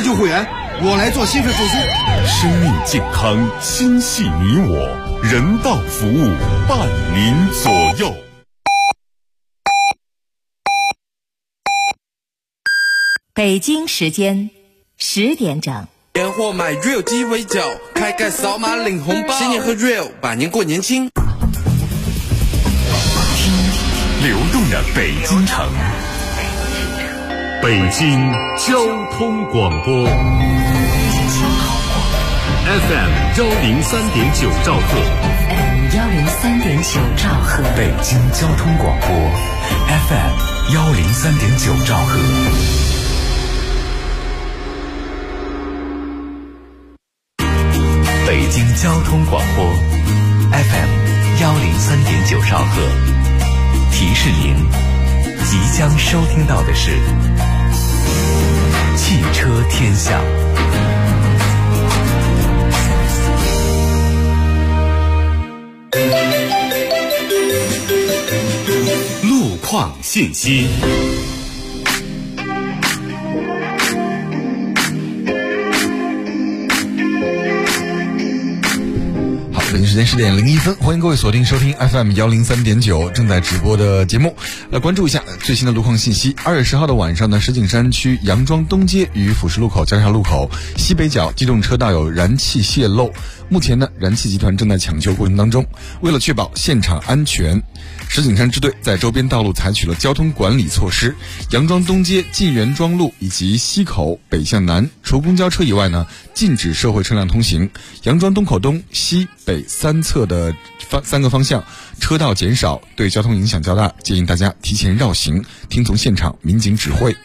救会员，我来做心肺复苏。 生命健康，心系你我，人道服务伴您左右。 北京时间10点整。 年货买 Real 鸡尾酒，开盖扫码领红包，新年喝 Real， 百年过年轻。 流动的北京城，北京交通广播 FM 103.9兆赫， 103.9兆赫， 北京交通广播 FM 103.9兆赫。北京交通广播 FM 103.9兆赫，提示您，即将收听到的是汽车天下。路况信息。 北京时间10点01分，欢迎各位锁定收听 FM 103.9正在直播的节目。来关注一下最新的路况信息。2月10号的晚上呢，石景山区杨庄东街与辅石路口交叉路口西北角机动车道有燃气泄漏，目前呢，燃气集团正在抢修过程当中。为了确保现场安全，石景山支队在周边道路采取了交通管理措施。杨庄东街进园庄路以及西口北向南除公交车以外呢，禁止社会车辆通行。杨庄东口东西北三侧的3个方向车道减少，对交通影响较大，建议大家提前绕行，听从现场民警指挥。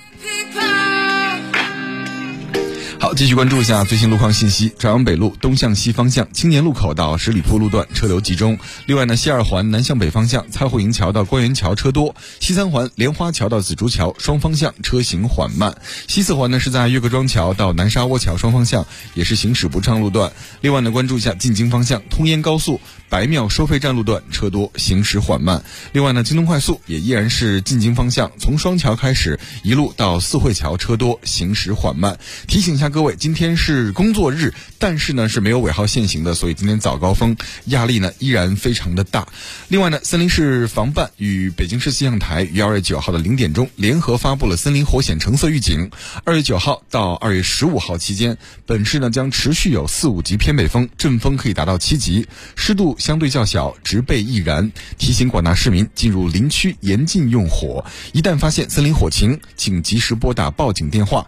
好，继续关注一下最新路况信息。朝阳北路东向西方向青年路口到十里铺路段车流集中。另外呢，西2环南向北方向蔡户营桥到官园桥车多。西3环莲花桥到紫竹桥双方向车行缓慢。西4环呢是在岳各庄桥到南沙窝桥双方向也是行驶不畅路段。另外呢，关注一下进京方向通燕高速白庙收费站路段车多，行驶缓慢。另外呢，京东快速也依然是进京方向从双桥开始一路到四惠桥车多，行驶缓慢。提醒一下各位，今天是工作日，但是呢是没有尾号限行的，所以今天早高峰压力呢依然非常的大。另外呢，森林市防办与北京市气象台于2月9号的0点钟联合发布了森林火险橙色预警。2月9号到2月15号期间，本市呢将持续有4、5级偏北风，阵风可以达到7级，湿度相对较小，植被易燃。提醒广大市民进入林区严禁用火，一旦发现森林火情，请及时拨打报警电话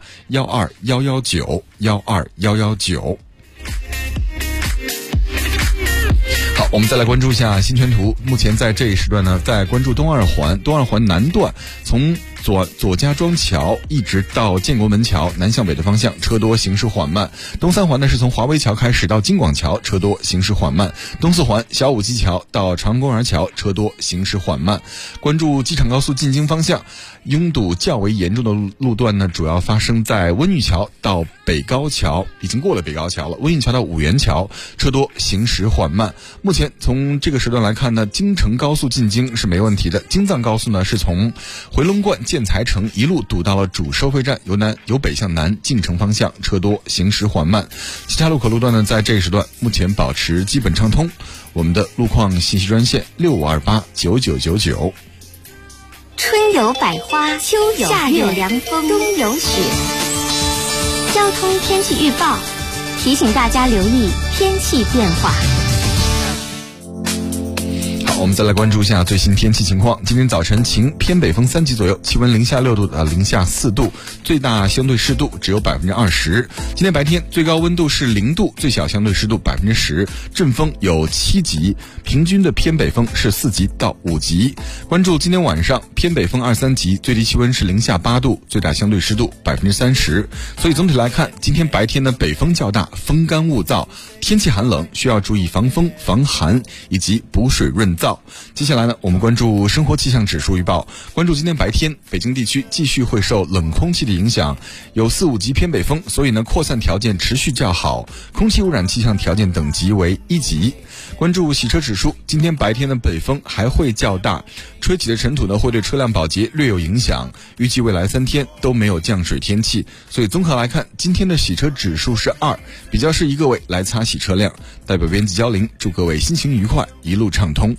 12119。12119。好，我们再来关注一下新权图。目前在这一时段呢，在关注东2环南段，从左家庄桥一直到建国门桥南向北的方向车多，行驶缓慢。东3环呢是从华威桥开始到金广桥车多，行驶缓慢。东4环小武基桥到长安公园桥车多，行驶缓慢。关注机场高速进京方向，拥堵较为严重的路段呢，主要发生在温榆桥到北高桥，已经过了北高桥了，温榆桥到五原桥车多，行驶缓慢。目前从这个时段来看呢，京承高速进京是没问题的，京藏高速呢是从回龙观建材城一路堵到了主收费站，由北向南进城方向车多，行驶缓慢。其他路口路段呢，在这一时段目前保持基本畅通。我们的路况信息专线65289999。 春有百花，秋有夏有凉风，冬有雪。交通天气预报提醒大家留意天气变化。 我们再来关注一下最新天气情况。今天早晨晴，偏北风3级左右，气温零下6度到零下4度，最大相对湿度只有20%。今天白天最高温度是0度，最小相对湿度10%，阵风有7级，平均的偏北风是4级到5级。关注今天晚上偏北风2、3级，最低气温是零下8度，最大相对湿度30%。所以总体来看，今天白天的北风较大，风干物燥，天气寒冷，需要注意防风防寒以及补水润燥。接下来呢，我们关注生活气象指数预报。关注今天白天，北京地区继续会受冷空气的影响，有4、5级偏北风，所以呢扩散条件持续较好，空气污染气象条件等级为1级。关注洗车指数，今天白天的北风还会较大， 吹起的尘土呢会对车辆保洁略有影响，预计未来3天都没有降水天气，所以综合来看，今天的洗车指数是2，比较适宜各位来擦洗车辆。代表编辑焦玲，祝各位心情愉快，一路畅通。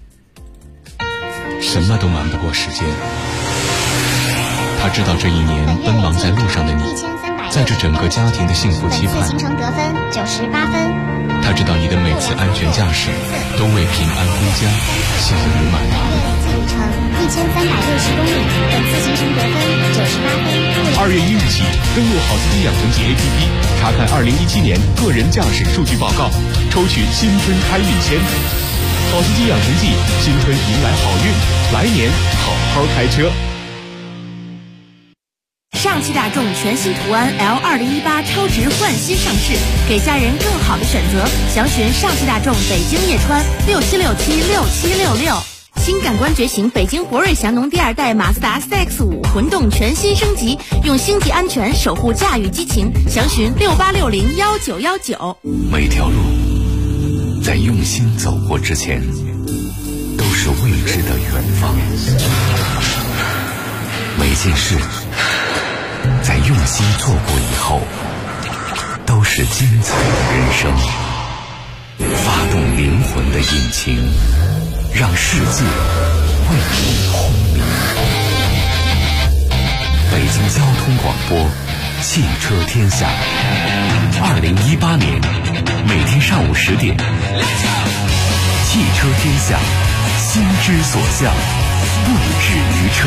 什么都瞒不过时间，他知道这一年奔忙在路上的你，在这整个家庭的幸福期盼， 行程得分98分。 他知道你的每次安全驾驶都为平安归家心里满堂。 累计里程1360公里，本次行程得分98分。 2月1日起，登录好司机养成记 APP， 查看2017年个人驾驶数据报告，抽取新春开运签。好司机养成记，新春迎来好运，来年好好开车。 上汽大众全新途安 L2018超值换新上市，给家人更好的选择。详询上汽大众北京叶川67676766。新感官觉醒，北京博瑞祥农第2代马自达 CX-5 混动全新升级，用星级安全守护驾驭激情。详询68601919。 每条路在用心走过之前，都是未知的远方。每件事在用心做过以后，都是精彩的人生。发动灵魂的引擎，让世界为你轰鸣。北京交通广播，汽车天下。2018年每天上午10点，汽车天下，心之所向，不止于车。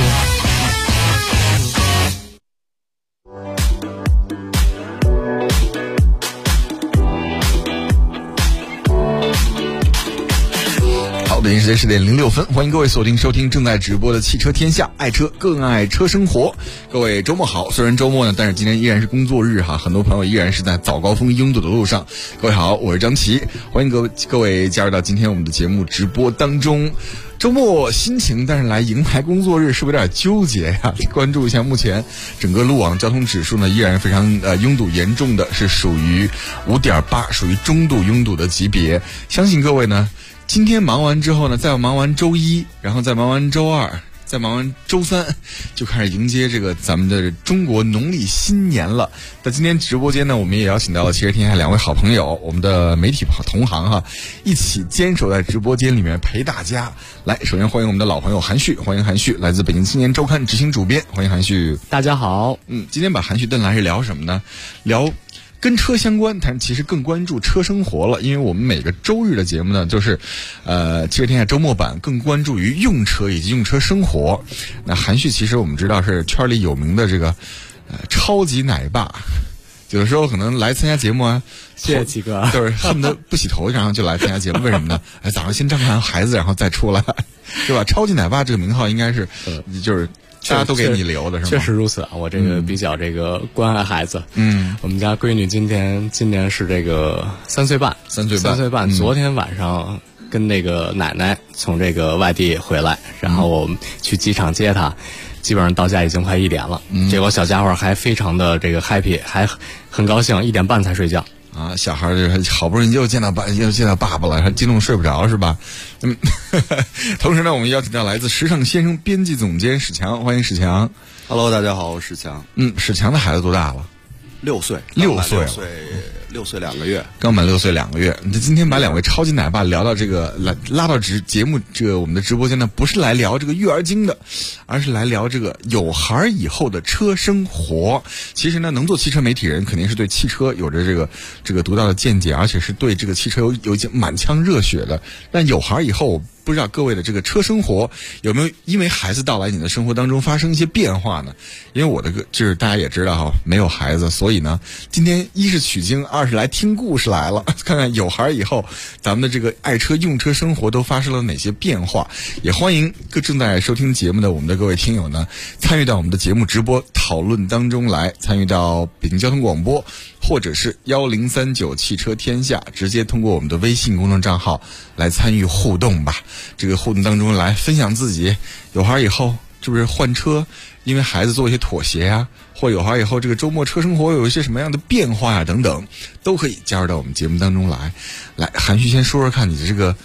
北京时间10点06分，欢迎各位锁定收听正在直播的汽车天下，爱车更爱车生活。各位周末好，虽然周末呢，但是今天依然是工作日哈，很多朋友依然是在早高峰拥堵的路上。各位好，我是张琪，欢迎各位加入到今天我们的节目直播当中。周末心情，但是来迎来工作日是不是有点纠结呀？关注一下目前整个路网交通指数呢，依然非常拥堵严重的，是属于5.8，属于中度拥堵的级别。相信各位呢，今天忙完之后呢，再忙完周一，然后再忙完周二，再忙完周三，就开始迎接这个咱们的中国农历新年了。在今天直播间呢，我们也邀请到了汽车天下2位好朋友，我们的媒体同行哈，一起坚守在直播间里面陪大家。来，首先欢迎我们的老朋友韩旭，欢迎韩旭，来自北京青年周刊执行主编，欢迎韩旭。 大家好。 今天把韩旭带来是聊什么呢？聊跟车相关，但其实更关注车生活了，因为我们每个周日的节目呢，就是汽车天下周末版更关注于用车以及用车生活。那韩旭其实我们知道是圈里有名的这个超级奶爸，有的时候可能来参加节目啊， 谢谢几个， 就是恨不得不洗头然后就来参加节目，为什么呢？早上先照看孩子然后再出来，对吧？超级奶爸这个名号应该是就是大家都给你留的是吗？ 确实如此啊，我这个比较这个关爱孩子。我们家闺女今年是这个3岁半，3岁半。昨天晚上跟那个奶奶从这个外地回来，然后我们去机场接她，基本上到家已经快1点了。结果小家伙还非常的这个 happy， 还很高兴，1点半才睡觉。 啊，小孩就是好不容易又见到爸爸了，还激动睡不着是吧？同时呢，我们邀请到来自时尚先生编辑总监史强，欢迎史强。 Hello， 大家好，我是史强。 史强的孩子多大了 ？6岁 ，6岁 ，6岁2个月， 刚满6岁2个月。你今天把2位超级奶爸聊到这个拉到节目这个我们的直播间呢，不是来聊这个育儿经的，而是来聊这个有孩以后的车生活。其实呢，能做汽车媒体人肯定是对汽车有着这个独到的见解，而且是对这个汽车有一些满腔热血的。但有孩以后，不知道各位的这个车生活有没有因为孩子到来你的生活当中发生一些变化呢？因为我的就是大家也知道哈，没有孩子，所以呢，今天一是取经，二是来听故事来了，看看有孩以后咱们的这个爱车用车生活都发生了哪些变化。也欢迎正在收听节目的我们的各位听友呢，参与到我们的节目直播讨论当中来，参与到北京交通广播或者是1039汽车天下，直接通过我们的微信公众账号来参与互动吧。这个互动当中来分享自己有孩以后是不是换车，因为孩子做一些妥协呀，或有孩以后这个周末车生活有一些什么样的变化呀等等，都可以加入到我们节目当中来。来，韩旭先说说看你的这个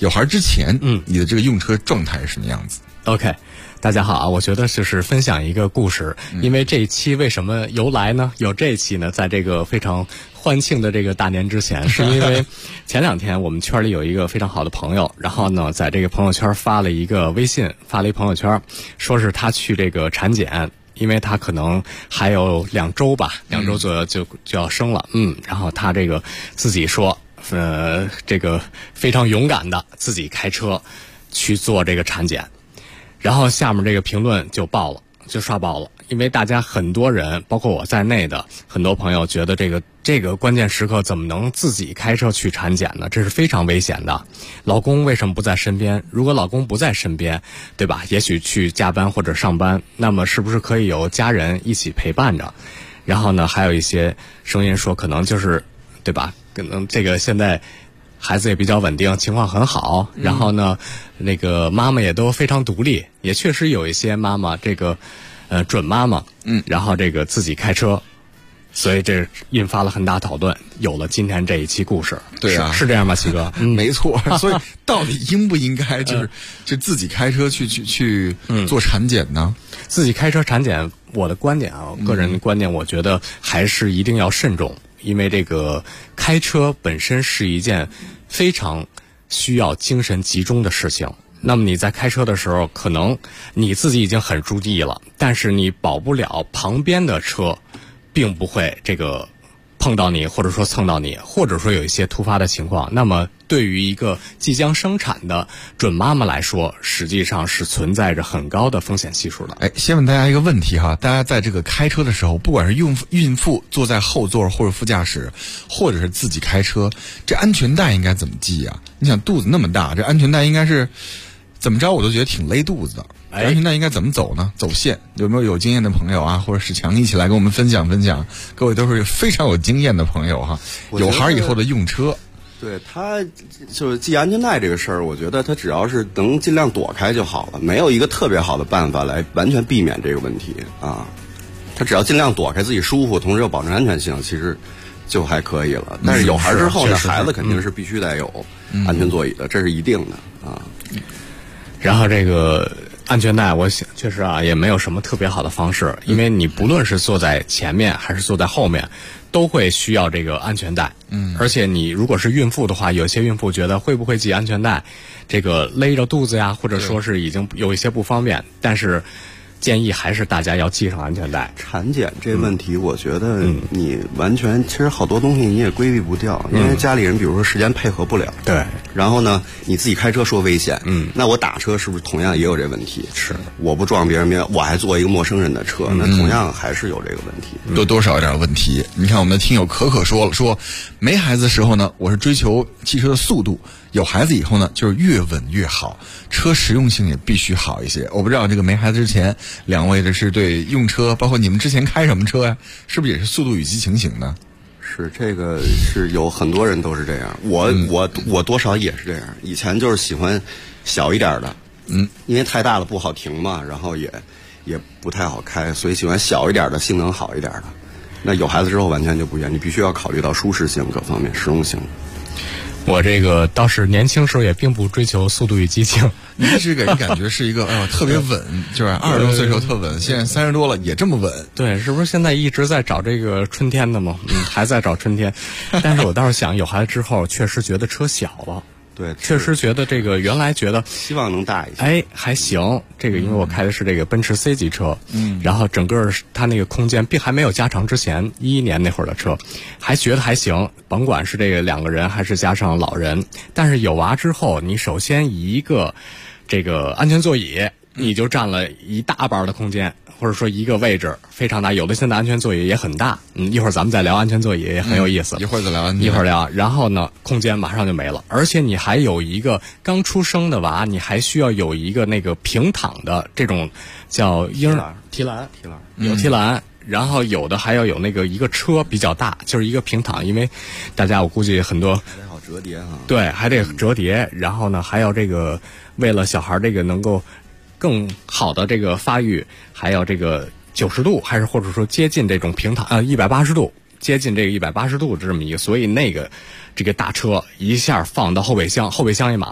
有孩之前，你的这个用车状态是什么样子 ？OK， 大家好啊！我觉得就是分享一个故事，因为这一期为什么由来呢？有这一期呢，在这个非常欢庆的这个大年之前，是因为前2天我们圈里有一个非常好的朋友，然后呢，在这个朋友圈发了一个微信，发了一朋友圈，说是他去这个产检。因为他可能还有2周吧，2周左右就要生了，然后他这个自己说，这个非常勇敢的自己开车去做这个产检，然后下面这个评论就刷爆了，因为大家很多人，包括我在内的很多朋友觉得这个关键时刻怎么能自己开车去产检呢？这是非常危险的。老公为什么不在身边？如果老公不在身边，对吧？也许去加班或者上班，那么是不是可以有家人一起陪伴着？然后呢，还有一些声音说，可能就是，对吧？可能这个现在孩子也比较稳定，情况很好。然后呢，那个妈妈也都非常独立，也确实有一些妈妈这个，准妈妈，然后这个自己开车。所以这引发了很大讨论，有了今天这一期故事。 对啊， 是这样吗，齐哥？ 没错。所以到底应不应该就自己开车去做产检呢？ 自己开车产检，我的观点啊，个人观点，我觉得还是一定要慎重，因为这个开车本身是一件非常需要精神集中的事情。那么你在开车的时候，可能你自己已经很注意了，但是你保不了旁边的车并不会这个碰到你，或者说蹭到你，或者说有一些突发的情况。那么对于一个即将生产的准妈妈来说，实际上是存在着很高的风险系数的。 先问大家一个问题哈，大家在这个开车的时候，不管是孕妇坐在后座或者副驾驶，或者是自己开车，这安全带应该怎么系啊？你想肚子那么大，这安全带应该是怎么着我都觉得挺勒肚子的。安全带应该怎么走呢？走线有没有经验的朋友啊，或者史强一起来跟我们分享分享？各位都是非常有经验的朋友哈。有孩以后的用车， 对他就是系安全带这个事儿，我觉得他只要是能尽量躲开就好了，没有一个特别好的办法来完全避免这个问题啊。他只要尽量躲开，自己舒服，同时又保证安全性，其实就还可以了。但是有孩之后呢，孩子肯定是必须得有安全座椅的，这是一定的啊。 然后这个安全带，我想确实啊，也没有什么特别好的方式，因为你不论是坐在前面还是坐在后面，都会需要这个安全带。而且你如果是孕妇的话，有些孕妇觉得会不会系安全带，这个勒着肚子呀，或者说是已经有一些不方便，但是建议还是大家要系上安全带。 产检这问题，我觉得你完全其实好多东西你也规避不掉，因为家里人比如说时间配合不了， 对， 然后呢你自己开车说危险，那我打车是不是同样也有这问题？ 是， 我不撞别人，我还坐一个陌生人的车，那同样还是有这个问题， 多少有点问题。你看我们的听友可说了，说没孩子的时候呢，我是追求汽车的速度，有孩子以后呢，就是越稳越好，车实用性也必须好一些。我不知道这个没孩子之前，两位这是对用车，包括你们之前开什么车呀？是不是也是速度与激情型的？ 是，这个是有很多人都是这样，我多少也是这样。以前就是喜欢小一点的，因为太大了不好停嘛，然后也不太好开，所以喜欢小一点的，性能好一点的。那有孩子之后完全就不一样，你必须要考虑到舒适性各方面、实用性。 我这个倒是年轻时候也并不追求速度与激情， 你一直给人感觉是一个特别稳，就是20多岁时候特稳，现在30多了也这么稳。 对，是不是现在一直在找这个春天的嘛？还在找春天。但是我倒是想，有孩子之后，确实觉得车小了。 对， 确实觉得这个原来觉得希望能大一些， 还行。这个因为我开的是这个奔驰 C 级车，然后整个它那个空间并还没有加长之前，11年那会儿的车，还觉得还行。甭管是这个2个人还是加上老人，但是有娃之后，你首先一个这个安全座椅，你就占了一大半的空间。或者说一个位置非常大，有的现在安全座椅也很大。一会儿咱们再聊安全座椅也很有意思。 一会儿再聊安全。 一会儿聊，然后呢，空间马上就没了，而且你还有一个刚出生的娃，你还需要有一个那个平躺的这种叫提篮，有提篮。然后有的还要有那个一个车比较大，就是一个平躺，因为大家我估计很多还得好折叠啊。 对，还得折叠。然后呢，还有这个为了小孩这个能够更好的这个发育，还有这个90度，还是或者说接近这种平躺180度，接近这个180度这么一个，所以那个这个大车一下放到后备箱，后备箱也满了。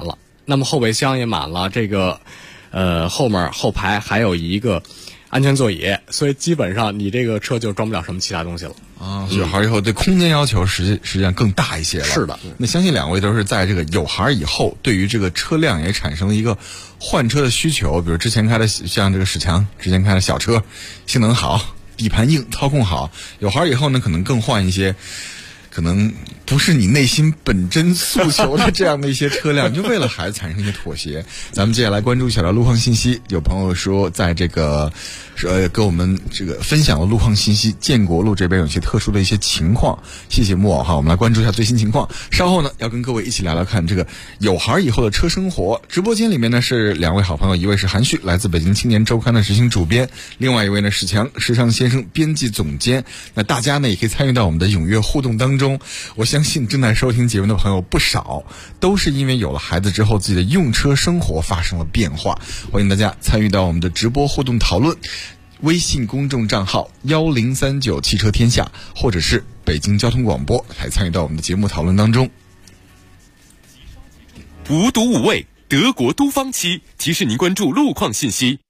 那么后备箱也满了，这个后排还有一个安全座椅，所以基本上你这个车就装不了什么其他东西了啊。有孩以后对空间要求实际上更大一些了。 是的， 那相信两位都是在这个有孩以后，对于这个车辆也产生了一个换车的需求。比如之前开的像这个史强之前开的小车，性能好，底盘硬，操控好。有孩以后呢，可能更换一些可能不是你内心本真诉求的这样的一些车辆，就为了孩子产生一些妥协。咱们接下来关注一下路况信息。有朋友说，在这个跟我们这个分享了路况信息，建国路这边有些特殊的一些情况。谢谢木偶哈，我们来关注一下最新情况。稍后呢，要跟各位一起聊聊看这个有孩以后的车生活。直播间里面呢是两位好朋友，一位是韩旭，来自北京青年周刊的执行主编，另外一位呢史强，时尚先生编辑总监。那大家呢也可以参与到我们的踊跃互动当中。我相信正在收听节目的朋友不少，都是因为有了孩子之后，自己的用车生活发生了变化。欢迎大家参与到我们的直播互动讨论。微信公众账号1039汽车天下，或者是北京交通广播，来参与到我们的节目讨论当中。 无毒无味，德国都方漆提示您关注路况信息。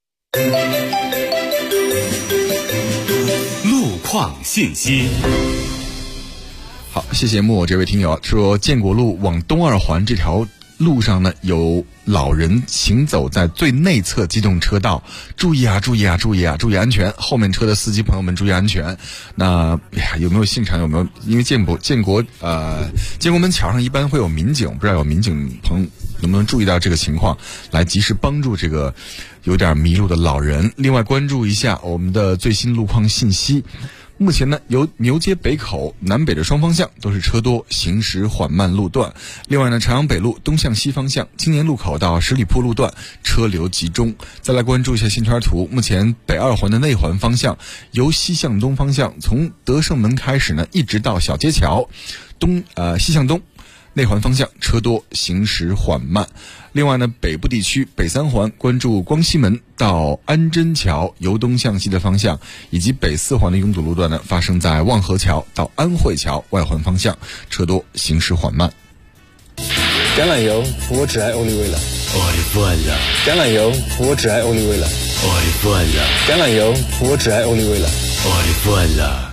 路况信息。 好，谢谢木偶这位听友说，建国路往东二环这条路上呢，有老人行走在最内侧机动车道，注意啊，注意啊，注意啊，注意安全！后面车的司机朋友们注意安全。那有没有现场有没有？因为建国门桥上一般会有民警，不知道有民警朋友能不能注意到这个情况，来及时帮助这个有点迷路的老人。另外关注一下我们的最新路况信息。目前呢，由牛街北口南北的双方向都是车多，行驶缓慢路段。另外呢，朝阳北路东向西方向青年路口到十里铺路段车流集中。再来关注一下线圈图，目前北二环的内环方向由西向东方向，从德胜门开始呢，一直到小街桥西向东内环方向车多，行驶缓慢。另外呢，北部地区北三环关注光西门到安贞桥由东向西的方向，以及北四环的拥堵路段呢，发生在望河桥到安慧桥外环方向，车多，行驶缓慢。 橄榄油，我只爱欧丽薇了。橄榄油，我只爱欧丽薇了。橄榄油，我只爱欧丽薇了。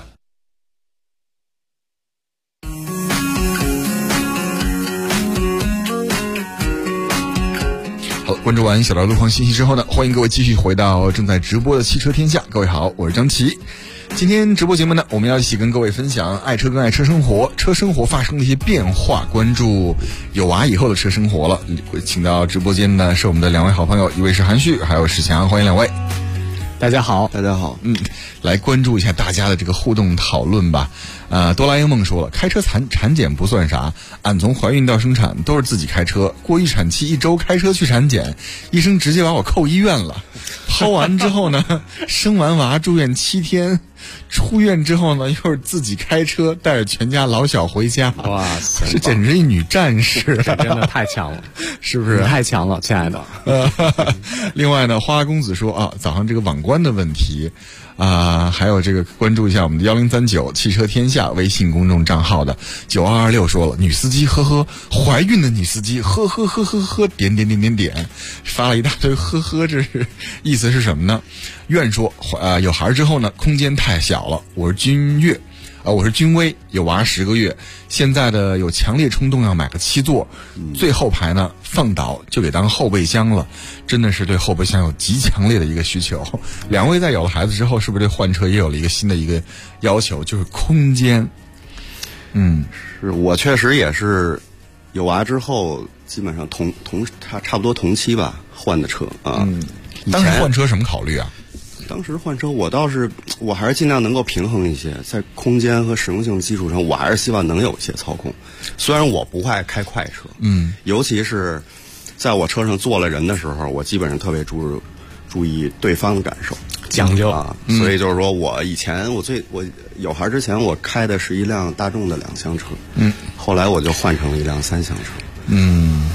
好，关注完小道路况信息之后呢，欢迎各位继续回到正在直播的汽车天下。各位好，我是张琪。今天直播节目呢，我们要一起跟各位分享爱车跟爱车生活，车生活发生的一些变化，关注有娃以后的车生活了。请到直播间呢是我们的两位好朋友，一位是韩旭，还有史强，欢迎两位。 大家好， 大家好。 来关注一下大家的这个互动讨论吧。哆啦 A 梦说了，开车产检不算啥，俺从怀孕到生产都是自己开车，过预产期1周开车去产检，医生直接把我扣医院了。抛完之后呢，生完娃住院7天，出院之后呢，又是自己开车带着全家老小回家。 哇塞， 这简直一女战士， 这真的太强了， 是不是？ 太强了，亲爱的。 另外呢，花花公子说啊，早上这个网关的问题。还有这个关注一下我们的1039汽车天下微信公众账号的9226说了，女司机呵呵，怀孕的女司机呵呵呵呵呵点，发了一大堆呵呵，这是意思是什么呢？愿说有孩之后呢，空间太小了。我是君越。我是君威，有娃10个月，现在的有强烈冲动要买个7座，最后排呢放倒就给当后备箱了，真的是对后备箱有极强烈的一个需求。两位在有了孩子之后，是不是对换车也有了一个新的一个要求，就是空间？ 是我确实也是有娃之后，基本上差不多同期吧换的车啊。 当时换车什么考虑啊？ 当时换车我还是尽量能够平衡一些，在空间和实用性基础上，我还是希望能有一些操控。虽然我不爱开快车，尤其是在我车上坐了人的时候，我基本上特别注意对方的感受， 讲究啊。所以就是说我以前我有孩之前，我开的是一辆大众的2厢车，后来我就换成了一辆3厢车，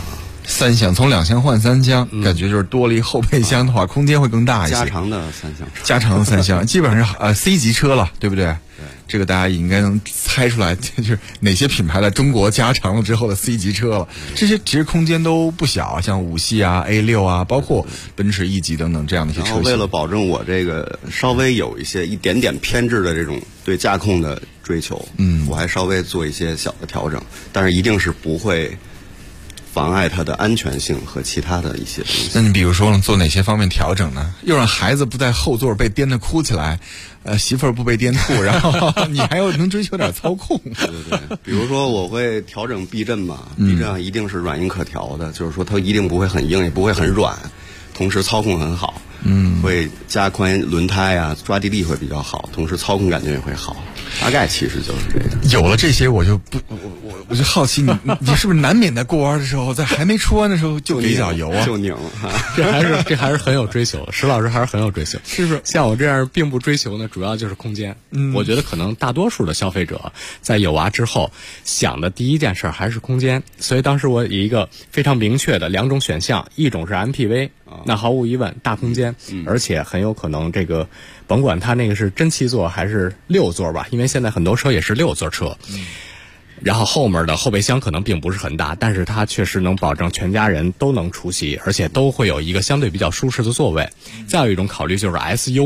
3厢从2厢换3厢，感觉就是多了一后备箱的话，空间会更大一些。 加长的3厢车， 加长的3厢，基本上是C 级车了，对不对？对，这个大家应该能猜出来，就是哪些品牌在中国加长了之后的 C 级车了。这些其实空间都不小，像5系啊、A6啊，包括奔驰 E 级等等这样的一些车型。 然后为了保证我这个稍微有一点点偏执的这种对驾控的追求，我还稍微做一些小的调整，但是一定是不会妨碍它的安全性和其他的一些东西。 那你比如说呢，做哪些方面调整呢？又让孩子不在后座被颠得哭起来，媳妇儿不被颠吐，然后你还要能追求点操控。 对，比如说我会调整避震嘛，避震一定是软硬可调的，就是说它一定不会很硬，也不会很软，同时操控很好。会加宽轮胎啊，抓地力会比较好，同时操控感觉也会好。大概其实就是这个。 有了这些，我就我就好奇你是不是难免在过弯的时候，在还没出弯的时候就给脚油啊？ 就拧了。 这还是很有追求，石老师还是很有追求，是不是？像我这样并不追求呢，主要就是空间。我觉得可能大多数的消费者在有娃之后想的第一件事还是空间，所以当时我有一个非常明确的2种选项，一种是 MPV。那毫无疑问大空间，而且很有可能这个甭管它那个是真7座还是6座吧，因为现在很多车也是6座车。然后后面的后备箱可能并不是很大，但是它确实能保证全家人都能出席，而且都会有一个相对比较舒适的座位。再有一种考虑就是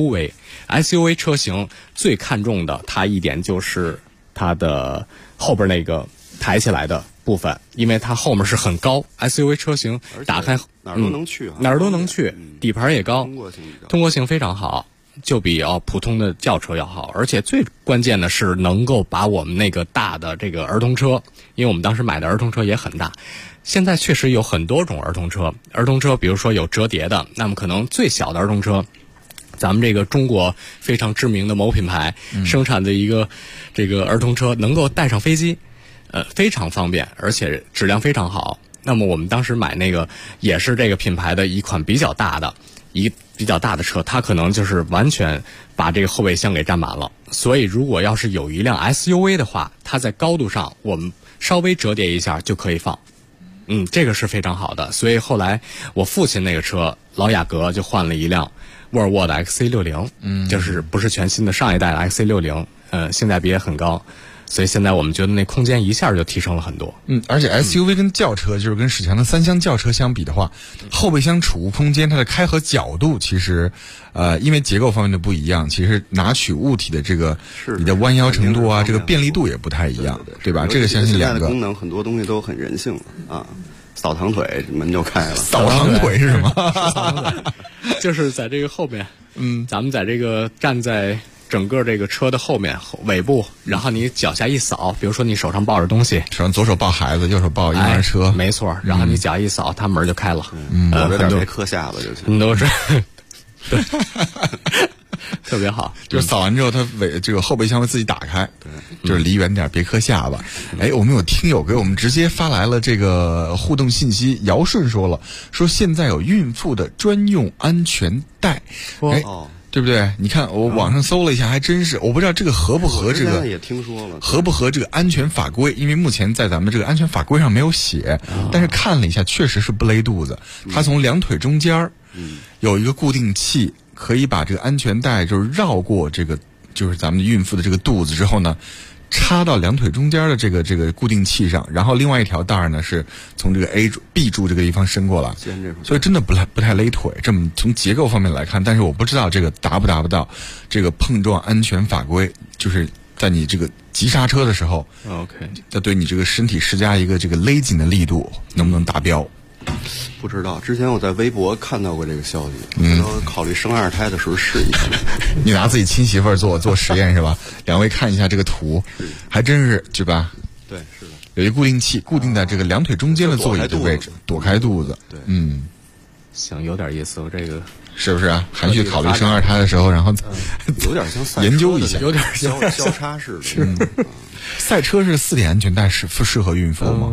SUV 车型最看重的它一点就是它的后边那个抬起来的部分，因为它后面是很高 SUV 车型，打开哪儿都能去， 哪儿都能去，底盘也高，通过性非常好，就比普通的轿车要好。而且最关键的是能够把我们那个大的这个儿童车，因为我们当时买的儿童车也很大，现在确实有很多种儿童车比如说有折叠的，那么可能最小的儿童车咱们这个中国非常知名的某品牌生产的一个这个儿童车能够带上飞机，非常方便，而且质量非常好。那么我们当时买那个也是这个品牌的一款比较大的车，它可能就是完全把这个后备箱给占满了。所以如果要是有一辆 SUV 的话，它在高度上我们稍微折叠一下就可以放。这个是非常好的。所以后来我父亲那个车老雅阁就换了一辆沃尔沃的 XC60，就是不是全新的上一代的 XC60，性价比也很高。所以现在我们觉得那空间一下就提升了很多。 而且 SUV 跟轿车，就是跟史强的3厢轿车相比的话，后备箱储物空间它的开合角度其实，因为结构方面的不一样，其实拿取物体的这个你的弯腰程度啊，这个便利度也不太一样，对吧？这个相信2个功能很多东西都很人性啊，扫堂腿门就开了。 扫堂腿是什么？ 扫堂腿就是在这个后面，咱们在这个站在整个这个车的后面尾部，然后你脚下一扫，比如说你手上抱着东西， 手上左手抱孩子，右手抱婴儿车， 没错，然后你脚一扫，它门就开了。 有点别磕下巴就行。 都是，对，特别好。 就是扫完之后，它这个后备箱会自己打开，就是离远点，别磕下巴。我们有听友给我们直接发来了这个互动信息，姚顺说现在有孕妇的专用安全带。对不对？你看我网上搜了一下，还真是，我不知道这个合不合这个， 也听说了， 合不合这个安全法规？因为目前在咱们这个安全法规上没有写，但是看了一下，确实是不勒肚子。它从2腿中间有一个固定器，可以把这个安全带就是绕过这个，就是咱们孕妇的这个肚子之后呢，插到2腿中间的这个固定器上，然后另外一条带呢是从这个 B 柱这个地方伸过来，所以真的不太勒腿。这么从结构方面来看，但是我不知道这个达不到这个碰撞安全法规，就是在你这个急刹车的时候 ，OK， 要对你这个身体施加一个这个勒紧的力度，能不能达标？ 不知道，之前我在微博看到过这个消息，我考虑生2胎的时候试一下。 你拿自己亲媳妇儿做实验是吧？2位看一下这个图，还真是对吧？ 对，是的， 有一固定器固定在这个2腿中间的座椅的位置，躲开肚子。 对， 行，有点意思，我这个是不是啊？还去考虑生2胎的时候，然后有点像研究一下， 有点像交叉式的。 是赛车是4点安全带适合孕妇吗？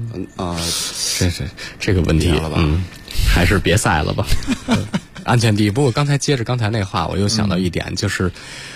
这个问题了吧？还是别赛了吧。安全第一。不过接着刚才那话，我又想到一点，就是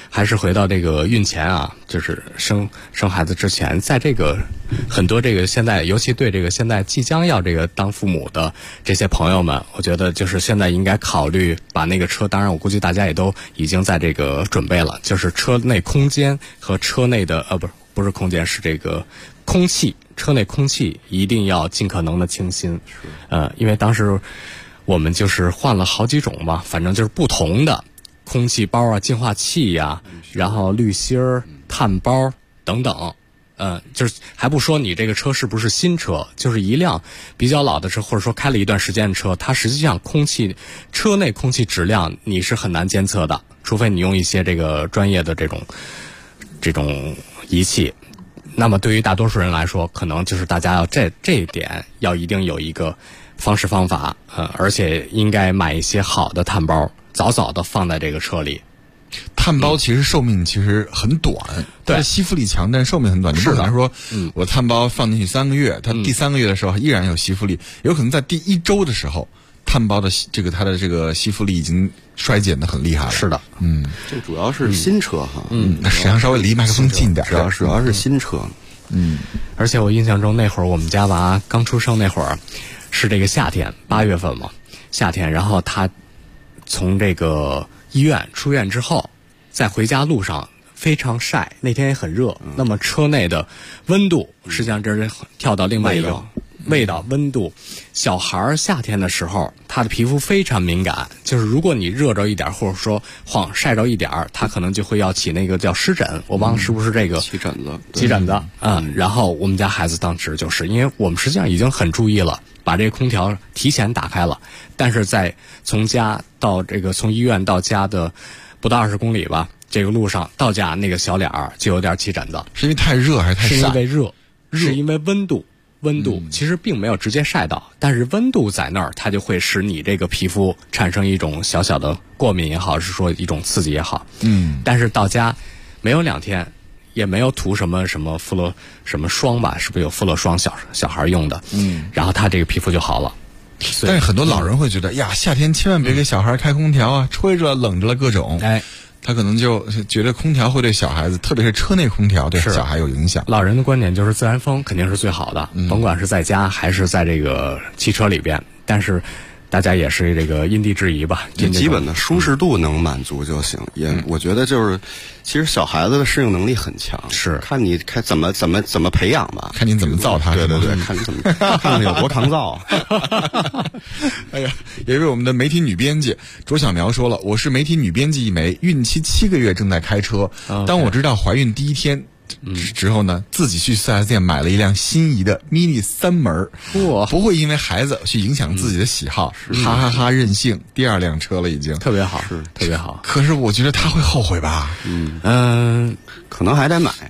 还是回到这个孕前啊，就是生孩子之前，在这个很多这个现在，尤其对这个现在即将要这个当父母的这些朋友们，我觉得就是现在应该考虑把那个车，当然我估计大家也都已经在这个准备了，就是车内空间和车内的不是空间，是这个空气，车内空气一定要尽可能的清新。因为当时我们就是换了好几种嘛，反正就是不同的空气包啊、净化器呀，然后滤芯儿、碳包等等。就是还不说你这个车是不是新车，就是一辆比较老的车，或者说开了一段时间的车，它实际上车内空气质量你是很难监测的，除非你用一些这个专业的这种仪器。那么对于大多数人来说，可能就是大家要这一点要一定有一个方式方法，而且应该买一些好的碳包，早早的放在这个车里。 碳包其实寿命其实很短，对，吸附力强，但寿命很短。你不可能说，我碳包放进去3个月，它第3个月的时候依然有吸附力，有可能在第1周的时候，碳包的它的这个吸附力已经衰减的很厉害了。 是的， 这主要是新车哈， 那沈阳稍微离麦克风近点， 主要是新车， 而且我印象中那会儿我们家娃刚出生那会儿，是这个夏天8月份嘛，夏天，然后他从这个医院出院之后，在回家路上非常晒，那天也很热，那么车内的温度实际上这是跳到另外一个味道温度。小孩夏天的时候他的皮肤非常敏感，就是如果你热着一点，或者说晒着一点，他可能就会要起那个叫湿疹，我忘了是不是这个起疹子。 然后我们家孩子当时就是因为我们实际上已经很注意了，把这个空调提前打开了，但是在从家到从医院到家的不到20公里吧，这个路上到家那个小脸儿就有点起疹子。 是因为太热还是太晒？ 是因为热，是因为温度其实并没有直接晒到，但是温度在那儿，它就会使你这个皮肤产生一种小小的过敏也好，是说一种刺激也好。但是到家没有2天，也没有涂什么肤乐什么霜吧，是不是有肤乐霜小孩用的？然后他这个皮肤就好了。 但是很多老人会觉得呀，夏天千万别给小孩开空调啊，吹着冷着了各种。他可能就觉得空调会对小孩子，特别是车内空调对小孩有影响。 老人的观点就是自然风肯定是最好的，甭管是在家还是在这个汽车里边。但是大家也是这个因地制宜吧， 这基本的舒适度能满足就行。我觉得就是，其实小孩子的适应能力很强， 是看你怎么培养吧， 看你怎么造他。 对，看你怎么看有多抗造。 哎呀，也是我们的媒体女编辑卓小苗说了，我是媒体女编辑一枚，孕期7个月正在开车。当我知道怀孕第1天之后呢，自己去4S店买了一辆心仪的 mini 3门，不会因为孩子去影响自己的喜好，哈哈哈任性。第2辆车了已经， 特别好，是特别好。 可是我觉得他会后悔吧？ 可能还得买，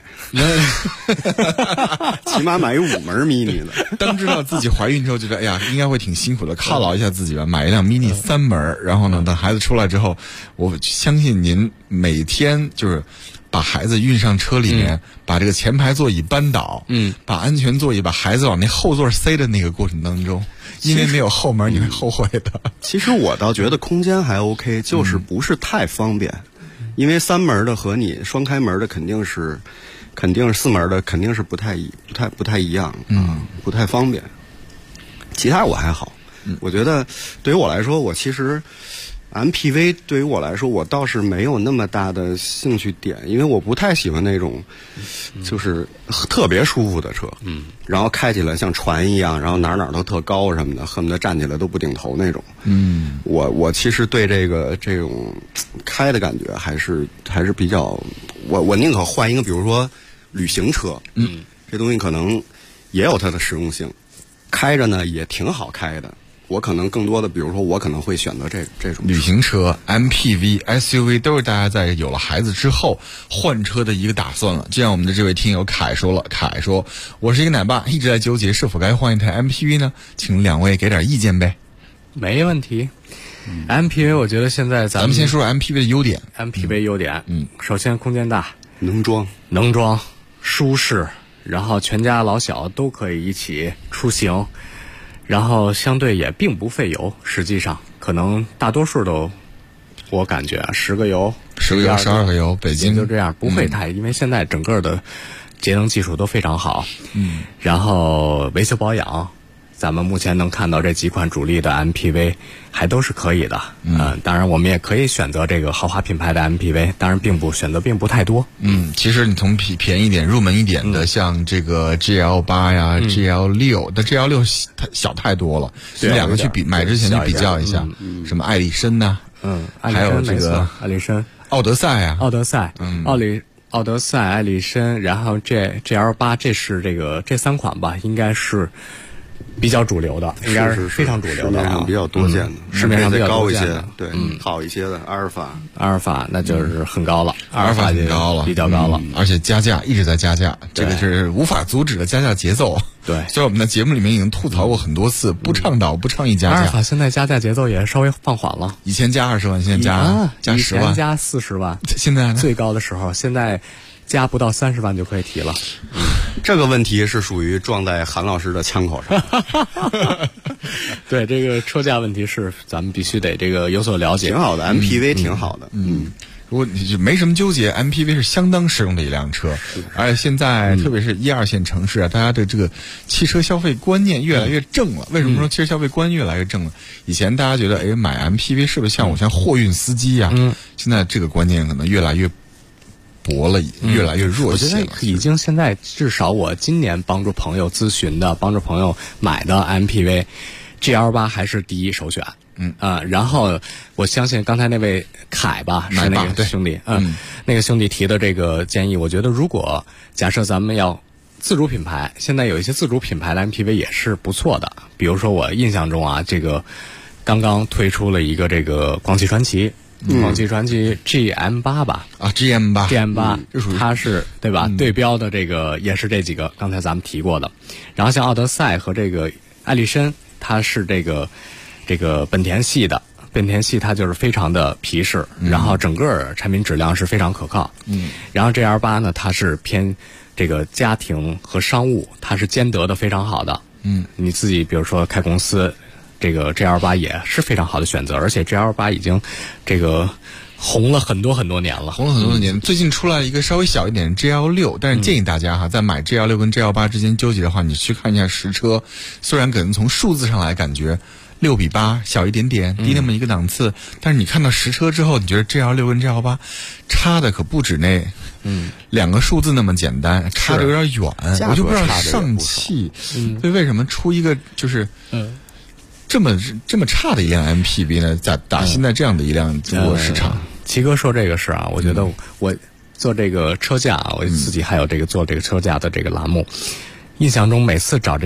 起码买一5门 mini 的。 当知道自己怀孕之后，觉得哎呀，应该会挺辛苦的，犒劳一下自己吧，买一辆 mini 3门。然后呢，等孩子出来之后，我相信您每天就是把孩子运上车里面，把这个前排座椅扳倒，把安全座椅把孩子往那后座塞的那个过程当中，因为没有后门，你会后悔的。 其实我倒觉得空间还 OK， 就是不是太方便，因为3门的和你双开门的肯定是4门的肯定是不太一样，不太方便。其他我还好，我觉得对于我来说，我其实。MPV 对于我来说，我倒是没有那么大的兴趣点，因为我不太喜欢那种就是特别舒服的车，然后开起来像船一样，然后哪都特高什么的，恨不得站起来都不顶头那种。我其实对这种开的感觉还是比较，我宁可换一个，比如说旅行车，这东西可能也有它的实用性，开着呢也挺好开的。我可能更多的，比如说，我可能会选择这种旅行车、MPV、SUV 都是大家在有了孩子之后换车的一个打算了。就像我们的这位听友凯说了，凯说：“我是一个奶爸，一直在纠结是否该换一台 MPV 呢？请2位给点意见呗。” 没问题。MPV 我觉得现在咱们先说说 MPV 的优点。 MPV 优点，首先空间大， 能装， 舒适，然后全家老小都可以一起出行。然后相对也并不费油，实际上可能大多数都我感觉10个油 12个油，北京就这样，不会太，因为现在整个的节能技术都非常好。然后维修保养，咱们目前能看到这几款主力的 MPV 还都是可以的。当然我们也可以选择这个豪华品牌的 MPV， 当然选择并不太多。 其实你从便宜一点、入门一点的，像这个 GL8 呀、GL6，但 GL6 小太多了，你两个去买之前去比较一下，什么艾力绅呐，还有这个艾力绅、 奥德赛啊， 奥德赛、奥德赛、艾力绅，然后GL8，这是这3款吧，应该是比较主流的，应该是非常主流的， 市面上比较多见的， 市面上比较高一些，对， 好一些的阿尔法那就是很高了， 阿尔法很高了， 比较高了， 而且加价一直在加价，这个是无法阻止的加价节奏。 对， 虽然我们在节目里面已经吐槽过很多次，不倡议加价。 阿尔法现在加价节奏也稍微放缓了， 以前加20万，现在加10万， 以前加40万， 现在呢？ 最高的时候，现在加不到30万就可以提了。 这个问题是属于撞在韩老师的枪口上。 对，这个车价问题是咱们必须得有所了解。 挺好的 ，MPV 挺好的。 如果你就没什么纠结 ，MPV 是相当实用的一辆车，而且现在特别是1、2线城市啊，大家的这个汽车消费观念越来越正了。为什么说汽车消费观越来越正了？以前大家觉得，买 MPV 是不是像货运司机呀？现在这个观念可能越来越薄了，越来越弱气了。 我觉得已经现在至少我今年帮助朋友咨询的、帮助朋友买的 MPV，GL8 还是第一首选。然后我相信刚才那位凯吧，是那个兄弟，那个兄弟提的这个建议，我觉得如果假设咱们要自主品牌，现在有一些自主品牌的 MPV 也是不错的，比如说我印象中啊，这个刚刚推出了一个这个广汽传祺。广汽传祺 GM8 吧，GM8，它是对吧？对标的这个也是这几个刚才咱们提过的，然后像奥德赛和这个艾力绅，它是这个本田系的，本田系它就是非常的皮实，然后整个产品质量是非常可靠。然后 GL8 呢，它是偏这个家庭和商务，它是兼得的非常好的。你自己比如说开公司。这个 GL8 也是非常好的选择，而且 GL8 已经红了很多很多年了， 最近出来一个稍微小一点的 GL6， 但是建议大家在买 GL6 跟 GL8 之间纠结的话，你去看一下实车，虽然可能从数字上来感觉6:8小一点点，低那么一个档次，但是你看到实车之后，你觉得 GL6 跟 GL8 差的可不止那2个数字那么简单，差的有点远，我就不知道上汽所以为什么出一个就是这么差的一辆 MPV 呢？打现在这样的一辆中国市场。 齐哥说这个是啊，我觉得我做这个车架，我自己还有做这个车架的这个栏目，印象中每次找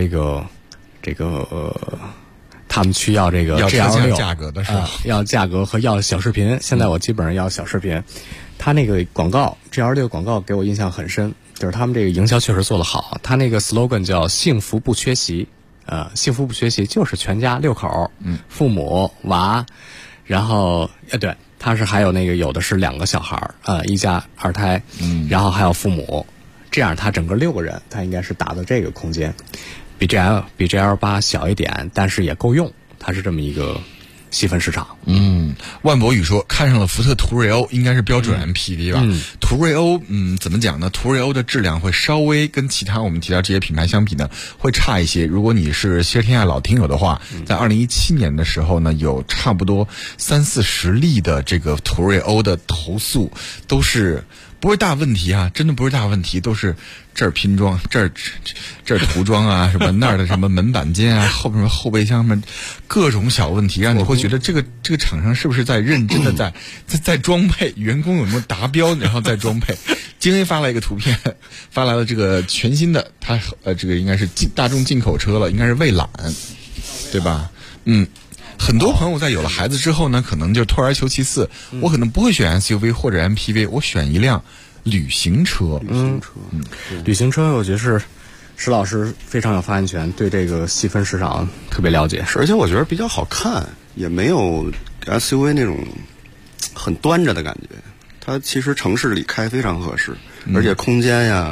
他们去要这个 GL6 价格的时候， 要价格和要小视频。现在我基本上要小视频。他那个广告 GL6 广告给我印象很深，就是他们这个营销确实做得好。他那个 slogan 叫幸福不缺席。幸福不学习就是全家6口，父母娃，然后对，他是还有有的是2个小孩，1家2胎，然后还有父母，这样他整个6个人，他应该是打的这个空间，比 GL8 小一点，但是也够用，它是这么一个细分市场。 万博宇说看上了福特途锐欧，应该是标准 MPV 吧。途锐欧怎么讲呢？途锐欧的质量会稍微跟其他我们提到这些品牌相比呢，会差一些。如果你是汽车天下老听友的话，在2017年的时候呢，有差不多30-40例的这个途锐欧的投诉，都是不是大问题啊，真的不是大问题，都是这儿拼装，这儿涂装啊，什么那儿的什么门板间啊，后备箱什么各种小问题，让你会觉得这个厂商是不是在认真的在装配，员工有没有达标，然后再装配。京 A 发来一个图片，发来了这个全新的，它这个应该是大众进口车了，应该是蔚揽，对吧？很多朋友在有了孩子之后呢，可能就退而求其次，我可能不会选 SUV 或者 MPV， 我选一辆旅行车。 旅行车我觉得是石老师非常有发言权，对这个细分市场特别了解， 而且我觉得比较好看，也没有 SUV 那种很端着的感觉。它其实城市里开非常合适，而且空间呀、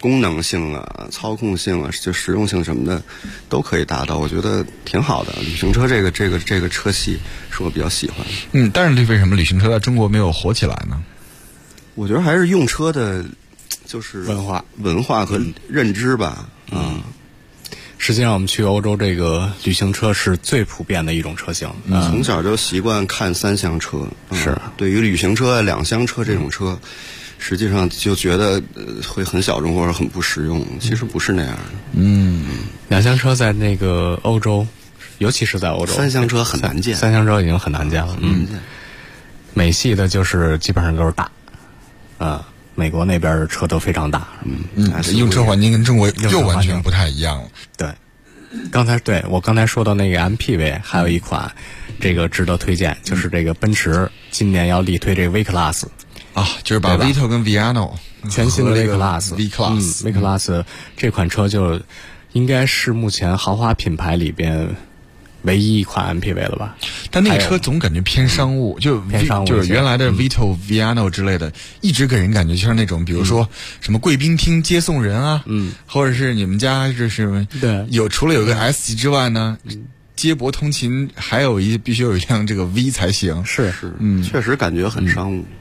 功能性啊、操控性啊、就实用性什么的都可以达到，我觉得挺好的。旅行车这个车系是我比较喜欢的。 但是为什么旅行车在中国没有火起来呢？ 我觉得还是用车的，就是文化和认知吧。 实际上我们去欧洲，这个旅行车是最普遍的一种车型。 从小就习惯看3厢车，是对于旅行车、2厢车这种车。实际上就觉得会很小众或者很不实用，其实不是那样的。 2厢车在那个欧洲，尤其是在欧洲 ，3厢车很难见。 3厢车已经很难见了。美系的就是基本上都是大，美国那边的车都非常大。 用车环境跟中国又完全不太一样了。 对，我刚才说到那个 MPV， 还有一款这个值得推荐，就是这个奔驰今年要力推这个 V Class。 就是把 Vito 跟 Viano 全新的 V Class V Class 这款车就应该是目前豪华品牌里边唯一一款 MPV 了吧？ 但那个车总感觉偏商务，就是原来的 Vito Viano 之类的，一直给人感觉就像那种，比如说什么贵宾厅接送人啊，或者是你们家就是除了有个 S 级之外呢。接驳通勤必须有一辆这个 V 才行。 是，确实感觉很商务。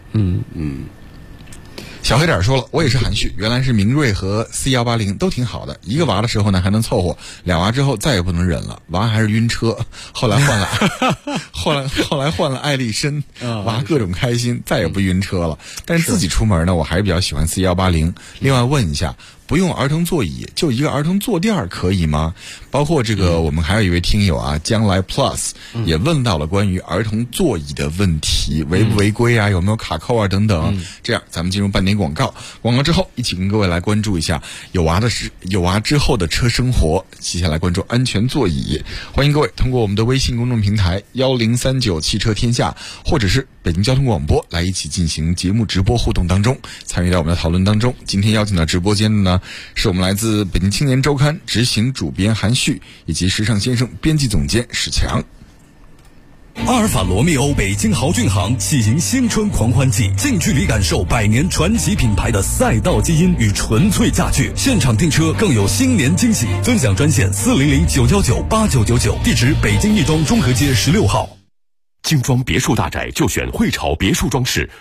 小黑点说了，我也是含蓄，原来是明锐和 C180都挺好的，一个娃的时候呢还能凑合，2娃之后再也不能忍了，娃还是晕车，后来换了艾力绅，娃各种开心，再也不晕车了。但是自己出门呢，我还是比较喜欢 C180。另外问一下，不用儿童座椅，就一个儿童坐垫可以吗？包括这个，我们还有一位听友啊，将来 Plus 也问到了关于儿童座椅的问题，违不违规啊？有没有卡扣啊？等等。这样，咱们进入半点广告。广告之后，一起跟各位来关注一下有娃之后的车生活。接下来关注安全座椅，欢迎各位通过我们的微信公众平台1039汽车天下，或者是北京交通广播来一起进行节目直播互动当中，参与到我们的讨论当中。今天邀请到直播间的呢，是我们来自北京青年周刊执行主编韩旭，以及时尚先生编辑总监史强。 阿尔法罗密欧北京豪骏行喜迎新春狂欢季，近距离感受100年传奇品牌的赛道基因与纯粹驾趣，现场订车更有新年惊喜，尊享专线400-919-8999，地址北京亦庄中和街16号。 精装别墅大宅就选汇潮别墅装饰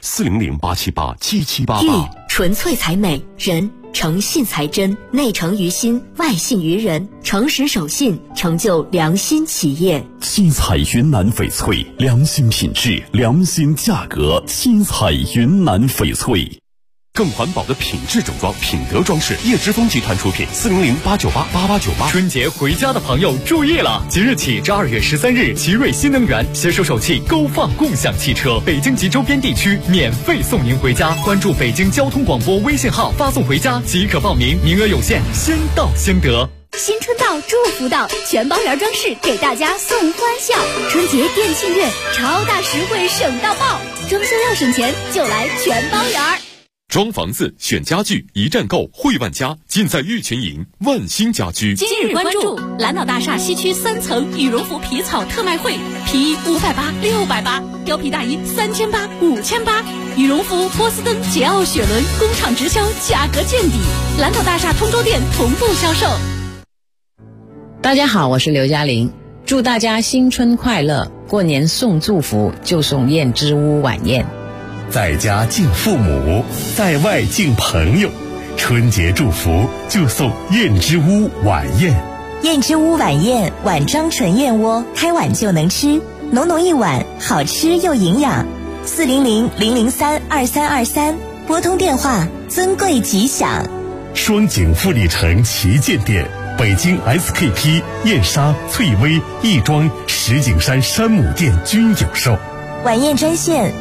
，400-878-7788。 纯粹才美，人诚信才真，内诚于心，外信于人，诚实守信，成就良心企业。 七彩云南翡翠，良心品质，良心价格。七彩云南翡翠。 更环保的品质整装，品德装饰，叶之峰集团出品，400-898-8898。 春节回家的朋友注意了，即日起至2月13日，奇瑞新能源携手首汽勾放共享汽车，北京及周边地区免费送您回家。关注北京交通广播微信号，发送回家即可报名，名额有限，先到先得。 新春到，祝福到，全包园装饰给大家送欢笑。春节店庆月，超大实惠，省到爆！装修要省钱，就来全包园。 装房子选家具，一站购汇万家，尽在玉群营万兴家居。 今日关注蓝岛大厦西区3层羽绒服皮草特卖会，皮衣580、680，貂皮大衣3800、5800，羽绒服波司登、捷奥、雪伦工厂直销，价格见底。蓝岛大厦通州店同步销售。 大家好，我是刘嘉玲，祝大家新春快乐！过年送祝福就送燕之屋晚宴。 在家敬父母，在外敬朋友，春节祝福就送燕之屋晚宴。 燕之屋晚宴，碗装纯燕窝，开碗就能吃，浓浓一碗，好吃又营养。400-003-2323，拨通电话，尊贵吉祥。 双井富力城旗舰店，北京 SKP、燕莎、翠微、亦庄、石景山山姆店均有售。 晚宴专线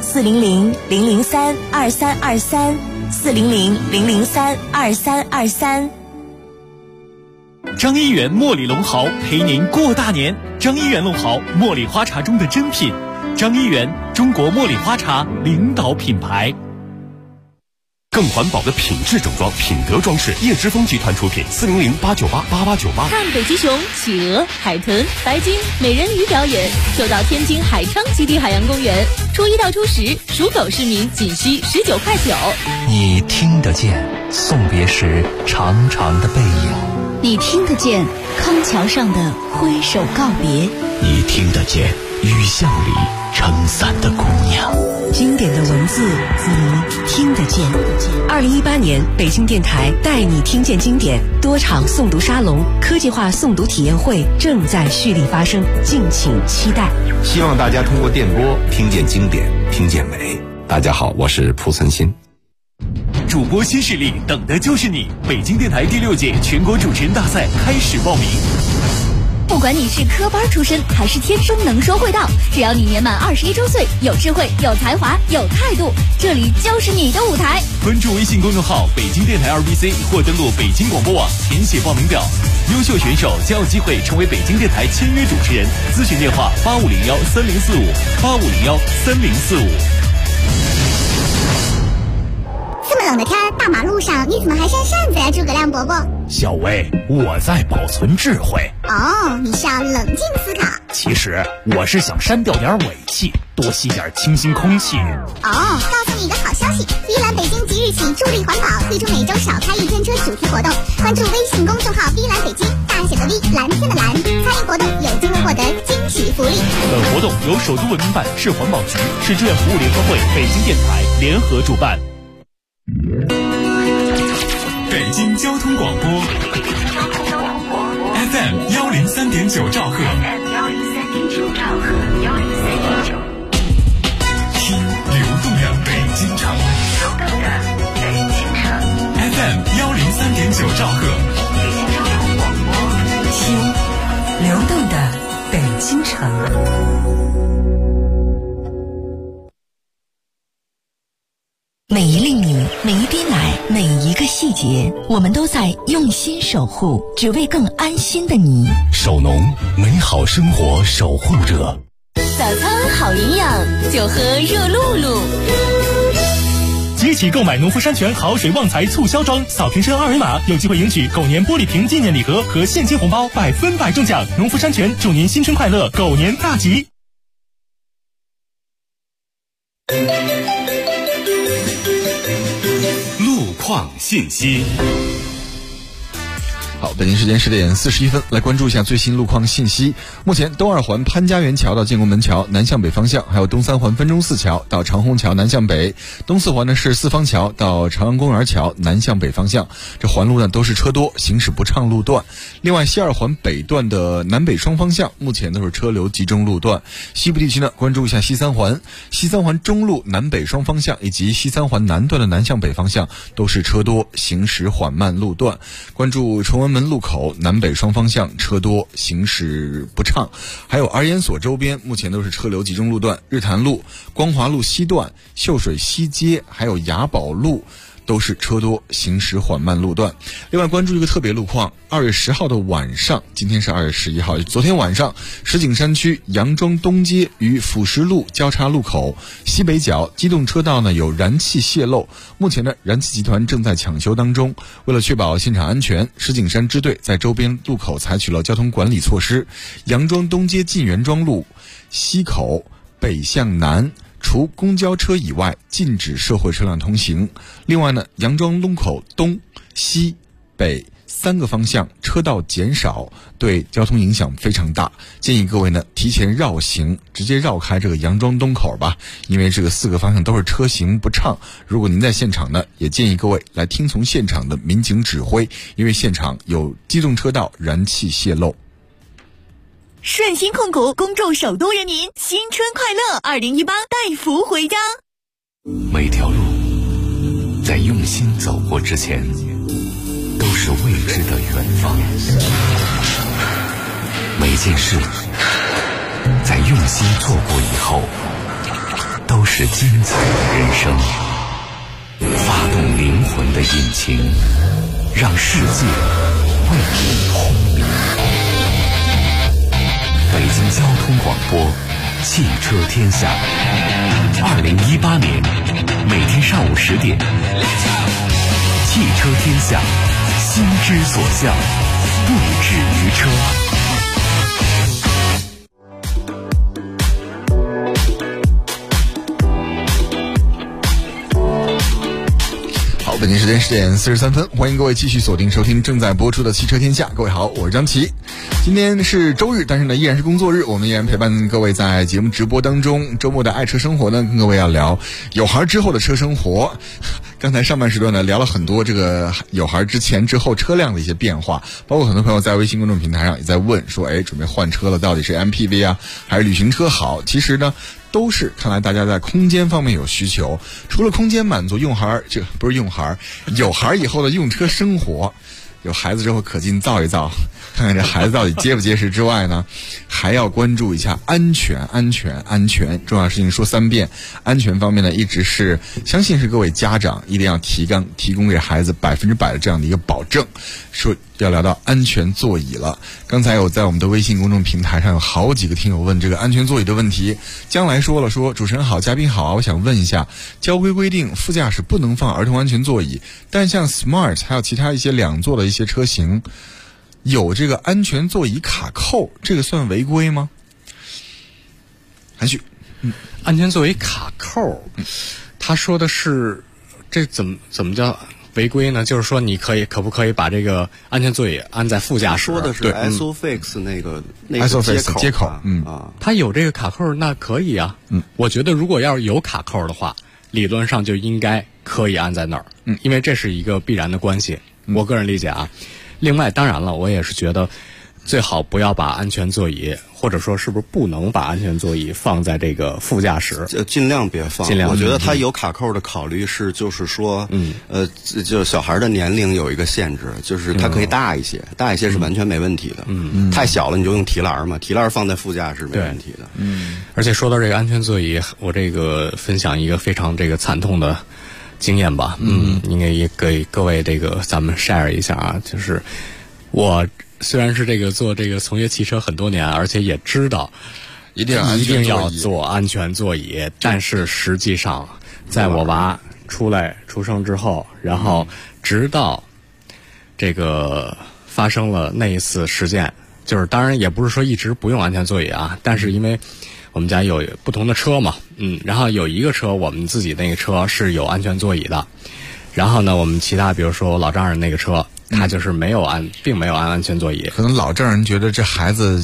400-003-2323，400-003-2323。 张一元茉莉龙豪陪您过大年。张一元龙豪，茉莉花茶中的珍品。张一元，中国茉莉花茶领导品牌。 更环保的品质整装，品德装饰，叶之峰集团出品，400-898-8898。 看北极熊、企鹅、海豚、白鲸、美人鱼表演，就到天津海昌基地海洋公园。初1到初10，属狗市民仅需19.9块。 你听得见送别时长长的背影， 你听得见康桥上的挥手告别， 你听得见雨巷里撑伞的姑娘。 经典的文字，你听得见。2018年，北京电台带你听见经典多场诵读沙龙、科技化诵读体验会正在蓄力发生，敬请期待。 希望大家通过电波听见经典，听见美。大家好，我是蒲存昕。 主播新势力，等的就是你！北京电台第6届全国主持人大赛开始报名。 不管你是科班出身还是天生能说会道，只要你年满21周岁，有智慧、有才华、有态度，这里就是你的舞台。 关注微信公众号北京电台2BC 或登录北京广播网填写报名表，优秀选手将有机会成为北京电台签约主持人。咨询电话8501-3045，8501-3045。 这么冷的天，大马路上你怎么还扇扇子呀，诸葛亮伯伯？ 小薇，我在保存智慧。 哦，你是要冷静思考。 其实我是想删掉点尾气，多吸点清新空气。 哦，告诉你一个好消息，碧蓝北京即日起助力环保，推出每周少开1天车主题活动。关注微信公众号碧蓝北京，大写的 V， 蓝天的蓝，参与活动有机会获得惊喜福利。 本活动由首都文明办、市环保局、市志愿服务联合会、北京电台联合主办。 北京交通广播 FM 103.9兆赫，听流动的北京城，FM 103.9兆赫， 听流动的北京城。每一粒米，每一滴奶，每一个细节，我们都在用心守护，只为更安心的你。 首农，美好生活守护者。 早餐好营养，就喝热露露。 即起购买农夫山泉好水旺财促销装，扫屏车2维码，有机会赢取狗年玻璃瓶纪念礼盒和现金红包，100%中奖。农夫山泉祝您新春快乐，狗年大吉。 路况信息。 好，北京时间10点41分，来关注一下最新路况信息。目前东2环潘家园桥到建国门桥南向北方向，还有东3环分钟寺桥到长虹桥南向北，东4环呢是四方桥到朝阳公园桥南向北方向，这环路呢都是车多，行驶不畅路段。另外西2环北段的南北双方向目前都是车流集中路段。西部地区呢关注一下西3环中路南北双方向以及西3环南段的南向北方向都是车多，行驶缓慢路段。关注崇文门路口南北双方向车多，行驶不畅。还有儿研所周边目前都是车流集中路段，日坛路、光华路西段、秀水西街还有雅宝路都是车多，行驶缓慢路段。另外关注一个特别路况，2月10号的晚上，今天是2月11号，昨天晚上石景山区杨庄东街与辅石路交叉路口西北角机动车道呢有燃气泄漏，目前呢燃气集团正在抢修当中。为了确保现场安全，石景山支队在周边路口采取了交通管理措施。杨庄东街晋元庄路西口北向南除公交车以外禁止社会车辆通行。另外呢，杨庄路口东西北3个方向车道减少，对交通影响非常大，建议各位呢提前绕行，直接绕开这个杨庄东口吧，因为这个4个方向都是车行不畅。如果您在现场呢，也建议各位来听从现场的民警指挥，因为现场有机动车道燃气泄漏。 顺鑫控股恭祝首都人民新春快乐，2018带福回家。 每条路在用心走过之前都是未知的远方，每件事在用心做过以后都是精彩的人生。发动灵魂的引擎，让世界为你轰鸣。北京交通广播汽车天下。2018年每天上午10点，汽车天下，心之所向，不止于车。 北京时间10点43分，欢迎各位继续锁定收听正在播出的汽车天下。各位好，我是张琪。今天是周日，但是呢依然是工作日，我们依然陪伴各位在节目直播当中。周末的爱车生活呢，跟各位要聊有孩之后的车生活。刚才上半时段呢聊了很多这个有孩之前之后车辆的一些变化，包括很多朋友在微信公众平台上也在问说，准备换车了，到底是 MPV 啊还是旅行车好？其实呢都是看来大家在空间方面有需求，除了空间满足有孩以后的用车生活，有孩子之后可劲造一造，看看这孩子到底结不结实之外呢，还要关注一下安全。重要事情说3遍，安全方面呢，一直是相信是各位家长一定要提供给孩子100%的这样的一个保证。说要聊到安全座椅了，刚才有在我们的微信公众平台上有好几个听友问这个安全座椅的问题。将来说主持人好，嘉宾好啊，我想问一下，交规规定副驾驶不能放儿童安全座椅，但像 Smart 还有其他一些2座的一些车型有这个安全座椅卡扣，这个算违规吗？韩旭， 安全座椅卡扣，他说的是这怎么叫违规呢？就是说你可不可以把这个安全座椅安在副驾驶？ 说的是 ISOFIX 那个接口， 它有这个卡扣那可以啊。我觉得如果要是有卡扣的话，理论上就应该可以安在那儿，因为这是一个必然的关系。我个人理解啊。另外，当然了，我也是觉得最好不要把安全座椅，或者说是不是不能把安全座椅放在这个副驾驶， 尽量别放。我觉得它有卡扣的考虑是，就是说，就小孩的年龄有一个限制，就是它可以大一些，大一些是完全没问题的。太小了你就用提篮嘛，提篮放在副驾驶没问题的。 而且说到这个安全座椅，我这个分享一个非常这个惨痛的经验吧，应该也给各位这个咱们 share 一下啊，就是我虽然是这个做这个从业汽车很多年，而且也知道一定要做安全座椅，但是实际上在我娃出生之后，然后直到这个发生了那一次事件，就是当然也不是说一直不用安全座椅啊，但是因为我们家有不同的车嘛，然后有一个车我们自己那个车是有安全座椅的，然后呢我们其他比如说我老丈人那个车他就是并没有安安全座椅。 可能老丈人觉得这孩子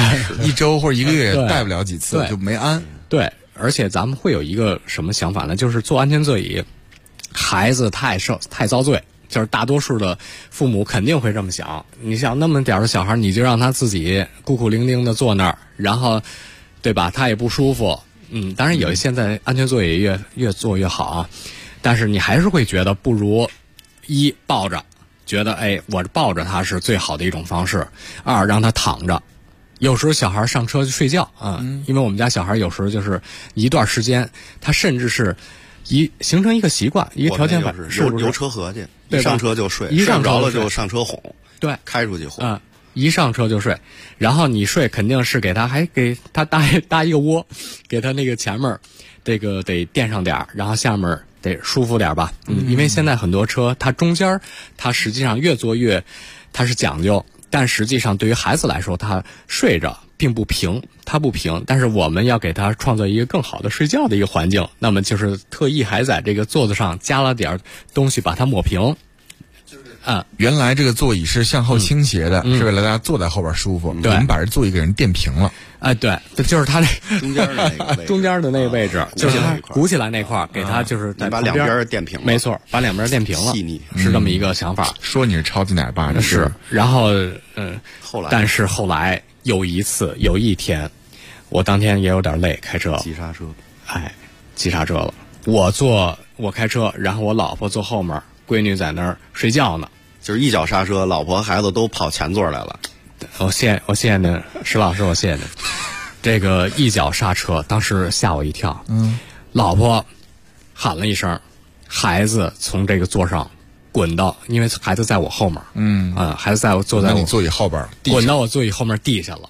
1周或者1个月也带不了几次，就没安。 对，而且咱们会有一个什么想法呢？就是做安全座椅，孩子太遭罪。就是大多数的父母肯定会这么想，你想那么点的小孩，你就让他自己孤苦伶仃的坐那儿，然后对吧？他也不舒服。当然现在安全座椅越做越好啊，但是你还是会觉得不如一抱着，觉得我抱着他是最好的一种方式；二让他躺着。有时候小孩上车就睡觉因为我们家小孩有时候就是一段时间，他甚至是形成一个习惯，一个条件反射， 游车河去，一上车就睡，睡不着了就上车哄， 对， 开出去哄。 一上车就睡，然后你睡肯定是给他搭一个窝，给他那个前面这个得垫上点，然后下面得舒服点吧。因为现在很多车它中间它实际上越做越它是讲究，但实际上对于孩子来说，他睡着并不平，他不平，但是我们要给他创造一个更好的睡觉的一个环境，那么就是特意还在这个座子上加了点东西把它抹平。 原来这个座椅是向后倾斜的，是为了大家坐在后边舒服。你们把这座椅给人垫平了。 对，就是他那中间的那个位置， 中间的那个位置，就是他鼓起来那块给他就是在把两边垫平了。 没错，把两边垫平了，细腻是这么一个想法。 说你是超级奶爸， 是。然后但是后来有一天，我当天也有点累，开车急刹车， 急刹车了。我开车，然后我老婆坐后面。闺女在那儿睡觉呢， 就是一脚刹车，老婆孩子都跑前座来了。 我谢谢您，石老师，我谢谢您。这个一脚刹车，当时吓我一跳。老婆喊了一声，孩子从这个座上滚到，因为孩子在我后面，孩子坐在你座椅后边， 滚到我座椅后面地下了。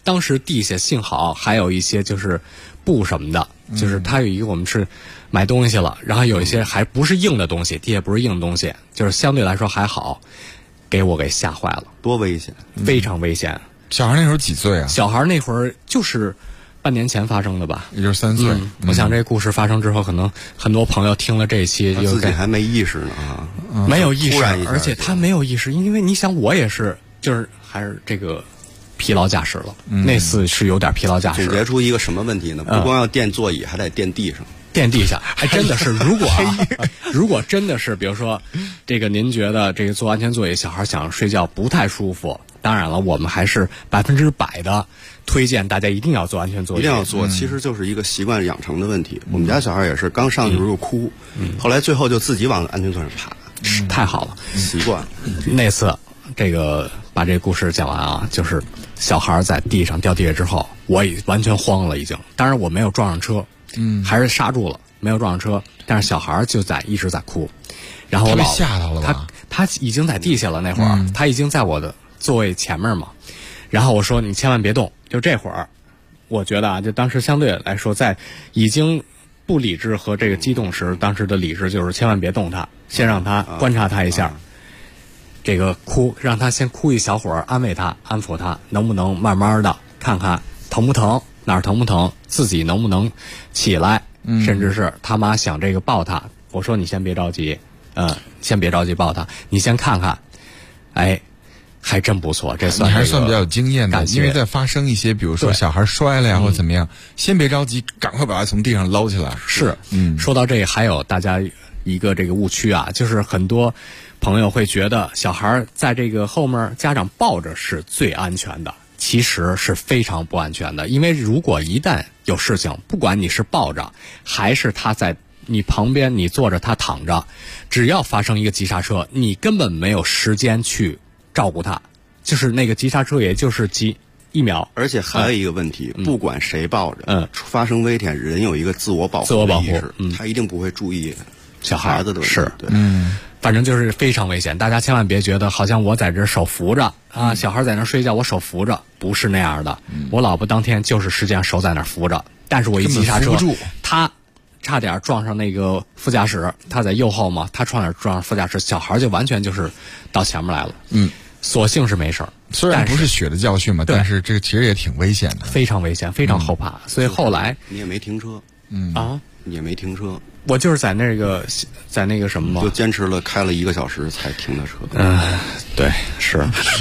当时地下幸好还有一些就是布什么的，就是它有一个我们是买东西了，然后有一些还不是硬的东西，地下不是硬的东西，就是相对来说还好，给我给吓坏了。 多危险， 非常危险。 小孩那时候几岁啊？ 小孩那会儿就是半年前发生的吧， 也就是3岁。 我想这故事发生之后，可能很多朋友听了这一期自己还没意识呢啊， 没有意识，而且他没有意识，因为你想我也是，就是还是这个疲劳驾驶了，那次是有点疲劳驾驶。 总结出一个什么问题呢？不光要垫座椅，还得垫地上。 垫地下，还真的是，如果真的是，比如说，这个您觉得这个坐安全座椅，小孩想睡觉不太舒服，当然了，我们还是100%的推荐大家一定要坐安全座椅， 一定要坐。其实就是一个习惯养成的问题。我们家小孩也是刚上去的时候哭，后来最后就自己往安全座上爬， 太好了， 习惯。 那次这个把这个故事讲完啊，就是小孩在地上掉地下之后，我已完全慌了，已经。当然我没有撞上车。还是刹住了，没有撞上车，但是小孩就一直在哭，然后我被吓到了吧？ 他已经在地下了，那会儿他已经在我的座位前面嘛，然后我说你千万别动，就这会儿，我觉得啊，就当时相对来说，在已经不理智和这个激动时，当时的理智就是千万别动他，先让他观察他一下，这个哭，让他先哭一小会儿，安慰他，安抚他，能不能慢慢的看看疼不疼。哪儿疼不疼？自己能不能起来？甚至是他妈想这个抱他，我说你先别着急，先别着急抱他，你先看看，哎，还真不错，这算你还算比较有经验的，因为在发生一些，比如说小孩摔了呀，或者怎么样，先别着急，赶快把他从地上捞起来。 是，说到这个，还有大家一个这个误区啊，就是很多朋友会觉得小孩在这个后面家长抱着是最安全的。其实是非常不安全的，因为如果一旦有事情，不管你是抱着还是他在你旁边，你坐着他躺着，只要发生一个急刹车，你根本没有时间去照顾他，就是那个急刹车也就是1秒。 而且还有一个问题，不管谁抱着，发生危险，人有一个自我保护的意识，他一定不会注意小孩子的问题。 是，反正就是非常危险，大家千万别觉得好像我在这手扶着啊，小孩在那睡觉，我手扶着，不是那样的。我老婆当天就是实际上手在那扶着，但是我一急刹车，她差点撞上那个副驾驶，她在右后嘛，她差点撞上副驾驶，小孩就完全就是到前面来了。所幸是没事儿， 虽然不是血的教训嘛，但是这个其实也挺危险的， 非常危险，非常后怕。所以后来你也没停车，你也没停车。 我就是在那个什么嘛， 就坚持了开了1个小时才停的车。 对，是。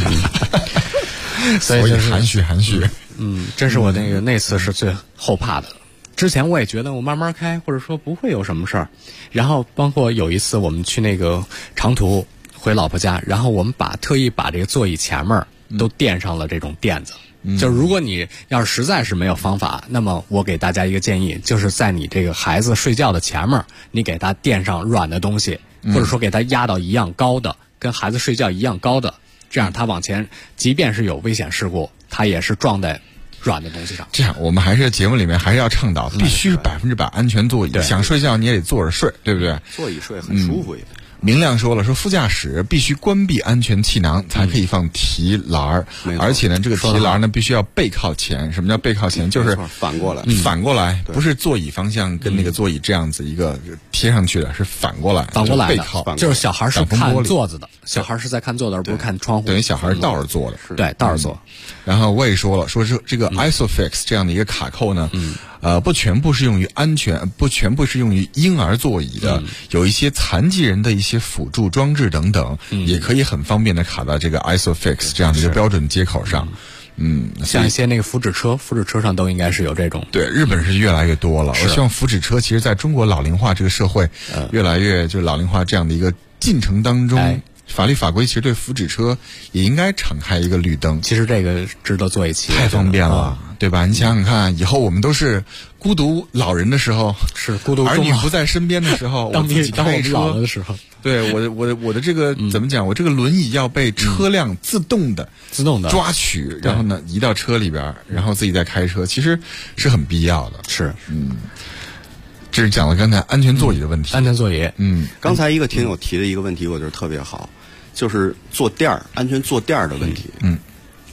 所以含蓄。 这是我那次是最后怕的。之前我也觉得我慢慢开，或者说不会有什么事儿。然后包括有一次我们去那个长途回老婆家，然后我们特意把这个座椅前面都垫上了这种垫子。就是如果你要是实在是没有方法，那么我给大家一个建议，就是在你这个孩子睡觉的前面，你给他垫上软的东西，或者说给他压到一样高的，跟孩子睡觉一样高的，这样他往前，即便是有危险事故，他也是撞在软的东西上。 这样，我们还是节目里面还是要倡导，必须是100%安全座椅。想睡觉你也得坐着睡，对不对？ 座椅睡很舒服也。 明亮说了，说副驾驶必须关闭安全气囊才可以放提篮而且呢，这个提篮呢必须要背靠前。什么叫背靠前？就是反过来， 不是座椅方向跟那个座椅这样子一个贴上去的，是反过来背靠。 就是小孩是看座子的，小孩是在看座子，而不是看窗户。 等于小孩倒着坐的， 对，倒着坐。 然后我也说了，说这个 ISOFIX 这样的一个卡扣呢，不全部是用于不全部是用于婴儿座椅的，有一些残疾人的一些辅助装置等等，也可以很方便的卡到这个 ISOFIX 这样的一个标准接口上。 像一些那个福祉车上都应该是有这种。 对，日本是越来越多了。我希望福祉车其实在中国老龄化这个社会越来越就老龄化这样的一个进程当中，法律法规其实对福祉车也应该敞开一个绿灯。 其实这个值得做一期， 太方便了，对吧？你想想看，以后我们都是孤独老人的时候， 是孤独儿女不在身边的时候，我自己开车老了的时候， 对我的这个怎么讲？我这个轮椅要被车辆自动的抓取，然后呢移到车里边，然后自己再开车，其实是很必要的。 是， 这是讲了刚才安全座椅的问题。 安全座椅， 刚才一个听友提的一个问题，我觉得特别好，就是坐垫儿，安全坐垫儿的问题。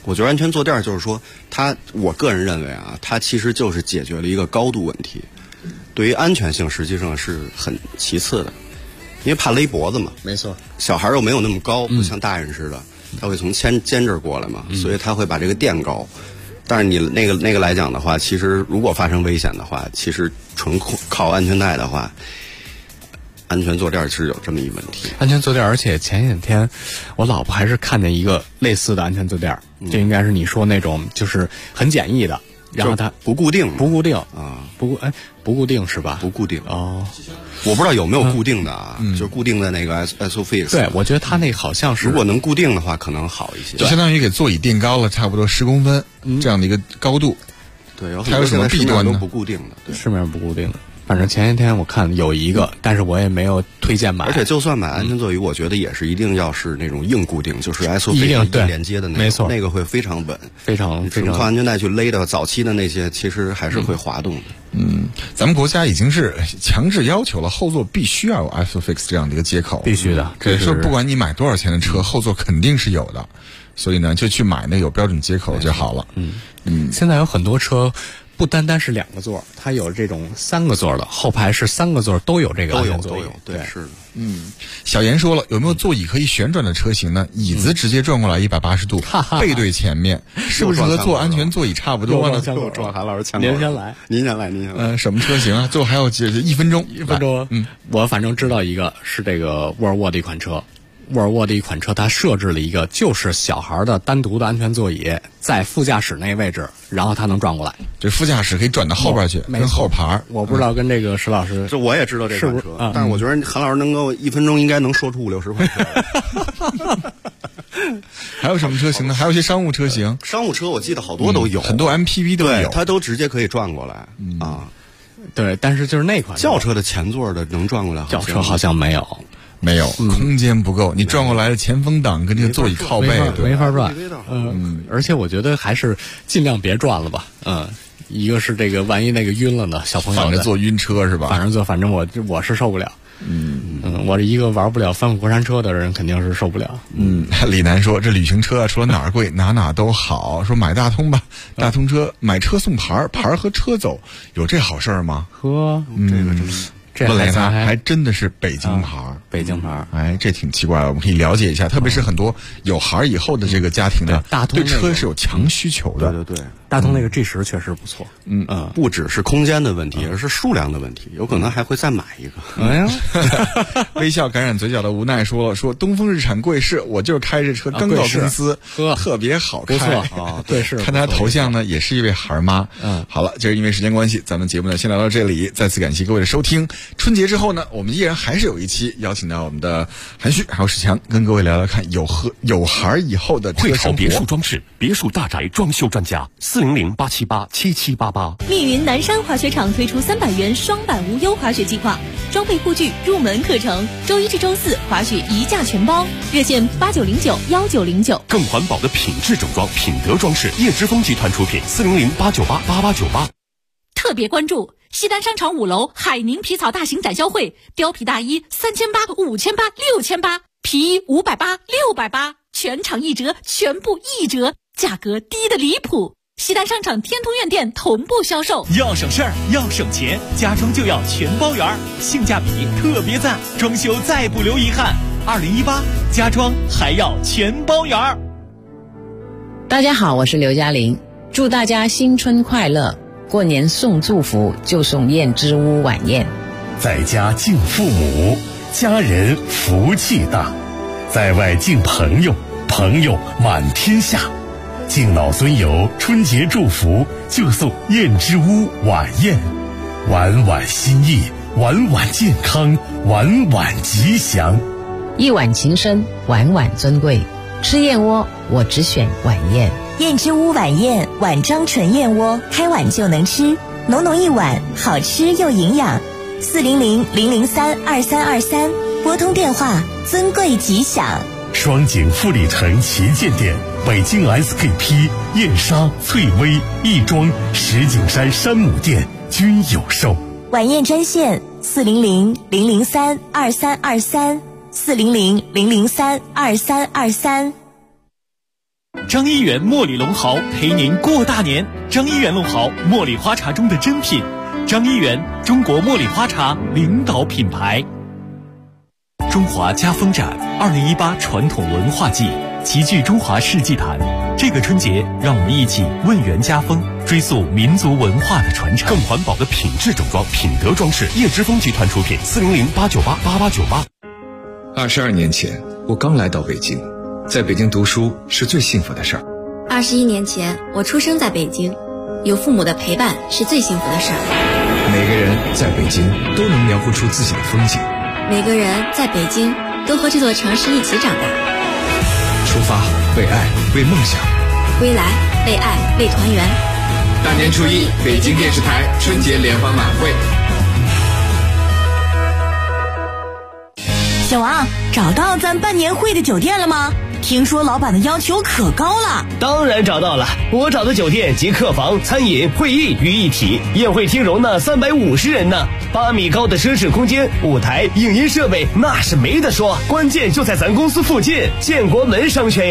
我觉得安全坐垫就是说，我个人认为啊，它其实就是解决了一个高度问题，对于安全性实际上是很其次的，因为怕勒脖子嘛。 没错， 小孩又没有那么高，不像大人似的，他会从肩这儿过来嘛，所以他会把这个垫高。但是你那个来讲的话，其实如果发生危险的话，其实纯靠安全带的话，安全坐垫是有这么一问题。 安全坐垫，而且前几天我老婆还是看见一个类似的安全坐垫，这应该是你说那种就是很简易的，然后它不固定啊，不固定是吧？ 不固定哦， 我不知道有没有固定的啊，就是固定的那个 SOFIX。 对，我觉得它那个好像是， 如果能固定的话，可能好一些。 就相当于给座椅垫高了差不多10公分这样的一个高度。 对， 还有什么弊端呢？ 都不固定的，对， 市面上不固定的。反正前些天我看有一个，但是我也没有推荐买。 而且就算买安全座椅，我觉得也是一定要是那种硬固定，就是 SOFIX 硬连接的那种， 没错， 那个会非常稳， 非常靠安全带去勒的。早期的那些其实还是会滑动的。 咱们国家已经是强制要求了，后座必须要有 SOFIX 这样的一个接口， 必须的。 这是不管你买多少钱的车，后座肯定是有的，所以呢，就去买那有标准接口就好了。 现在有很多车。不单单是2个座，它有这种3个座的，后排是3个座都有这个安全座椅， 都有，对，是的。 小严说了，有没有座椅可以旋转的车型呢？椅子直接转过来180度，背对前面，是不是和坐安全座椅差不多呢？ 又撞韩老师枪口。 您先来。 什么车型啊？最后还有1分钟。 1分钟。我反正知道一个是这个沃尔沃的一款车。沃尔沃的一款车，它设置了一个就是小孩的单独的安全座椅，在副驾驶那位置，然后它能转过来。 这副驾驶可以转到后边去，跟后排。 我不知道跟这个石老师， 这我也知道这款车，但是我觉得韩老师能够1分钟应该能说出50-60款车。 还有什么车型呢？还有一些商务车型。 商务车我记得好多都有， 很多 MPV 都有， 它都直接可以转过来啊。 对，但是就是那款轿车的前座的能转过来， 轿车好像没有。 没有，空间不够，你转过来的前风挡跟这个座椅靠背没法转。而且我觉得还是尽量别转了吧。一个是这个万一那个晕了呢，小朋友反着坐晕车是吧？ 反正我是受不了。我是一个玩不了翻过过山车的人，肯定是受不了。 李楠说，这旅行车啊，除了哪儿贵，哪都好。说买大通吧，大通车买车送牌和车走，有这好事儿吗？ 这个真是。 问了他，还真的是北京牌。 北京牌， 哎，这挺奇怪的，我们可以了解一下。特别是很多有孩以后的这个家庭呢，对车是有强需求的。 对， 大通那个 G10确实不错。 不只是空间的问题，而是数量的问题，有可能还会再买一个。 哎呀， 微笑感染嘴角的无奈说东风日产贵士，我就是开这车刚到公司，特别好开， 不错啊。对，是看他头像呢，也是一位孩妈。好了，就是因为时间关系，咱们节目呢先聊到这里，再次感谢各位的收听。春节之后呢，我们依然还是有一期邀请到我们的韩旭还有史强，跟各位聊聊看有孩以后的车生活。 汇豪别墅装饰，别墅大宅装修专家，400-878-7788。 密云南山滑雪场推出300元双板无忧滑雪计划，装备护具入门课程，周1至周4滑雪1价全包，热线89091909。 更环保的品质整装，品德装饰，叶之峰集团出品，400-898-8898。 特别关注西单商场5楼海宁皮草大型展销会，貂皮大衣3800、5800、6800，皮衣580、680，全场1折，全部1折，价格低得离谱。西单商场天通苑店同步销售。 要省事儿，要省钱，家装就要全包圆，性价比特别赞，装修再不留遗憾。2018家装还要全包圆。 大家好，我是刘嘉玲，祝大家新春快乐。过年送祝福就送燕之屋晚宴， 在家敬父母，家人福气大；在外敬朋友，朋友满天下。敬老尊友春节祝福就送燕之屋晚宴，晚晚心意，晚晚健康，晚晚吉祥。 一碗情深，晚晚尊贵。吃燕窝我只选晚宴。 燕之屋晚宴，碗装纯燕窝，开碗就能吃，浓浓一碗，好吃又营养。400-003-2323，拨通电话，尊贵吉祥。 双井富里城旗舰店、北京 SKP、燕莎、翠微、亦庄、石景山山姆店均有售。 晚宴专线400-003-2323，400-003-2323。 张一元茉莉龙毫陪您过大年。张一元龙毫，茉莉花茶中的珍品。张一元，中国茉莉花茶领导品牌。中华家风展2018传统文化季，齐聚中华世纪坛。这个春节，让我们一起问源家风，追溯民族文化的传承。 更环保的品质整装，品德装饰，叶之峰集团出品，400-898-8898。 22年前，我刚来到北京，在北京读书是最幸福的事儿。 21年前，我出生在北京，有父母的陪伴是最幸福的事儿。 每个人在北京都能描绘出自己的风景， 每个人在北京都和这座城市一起长大。 出发，为爱，为梦想； 归来，为爱，为团圆。 大年初一，北京电视台春节联欢晚会。 小王，找到咱办年会的酒店了吗？听说老板的要求可高了。 当然找到了，我找的酒店集客房、餐饮、会议于一体，宴会厅容纳350人呢，8米高的奢侈空间，舞台、影音设备那是没得说，关键就在咱公司附近，建国门商圈呀。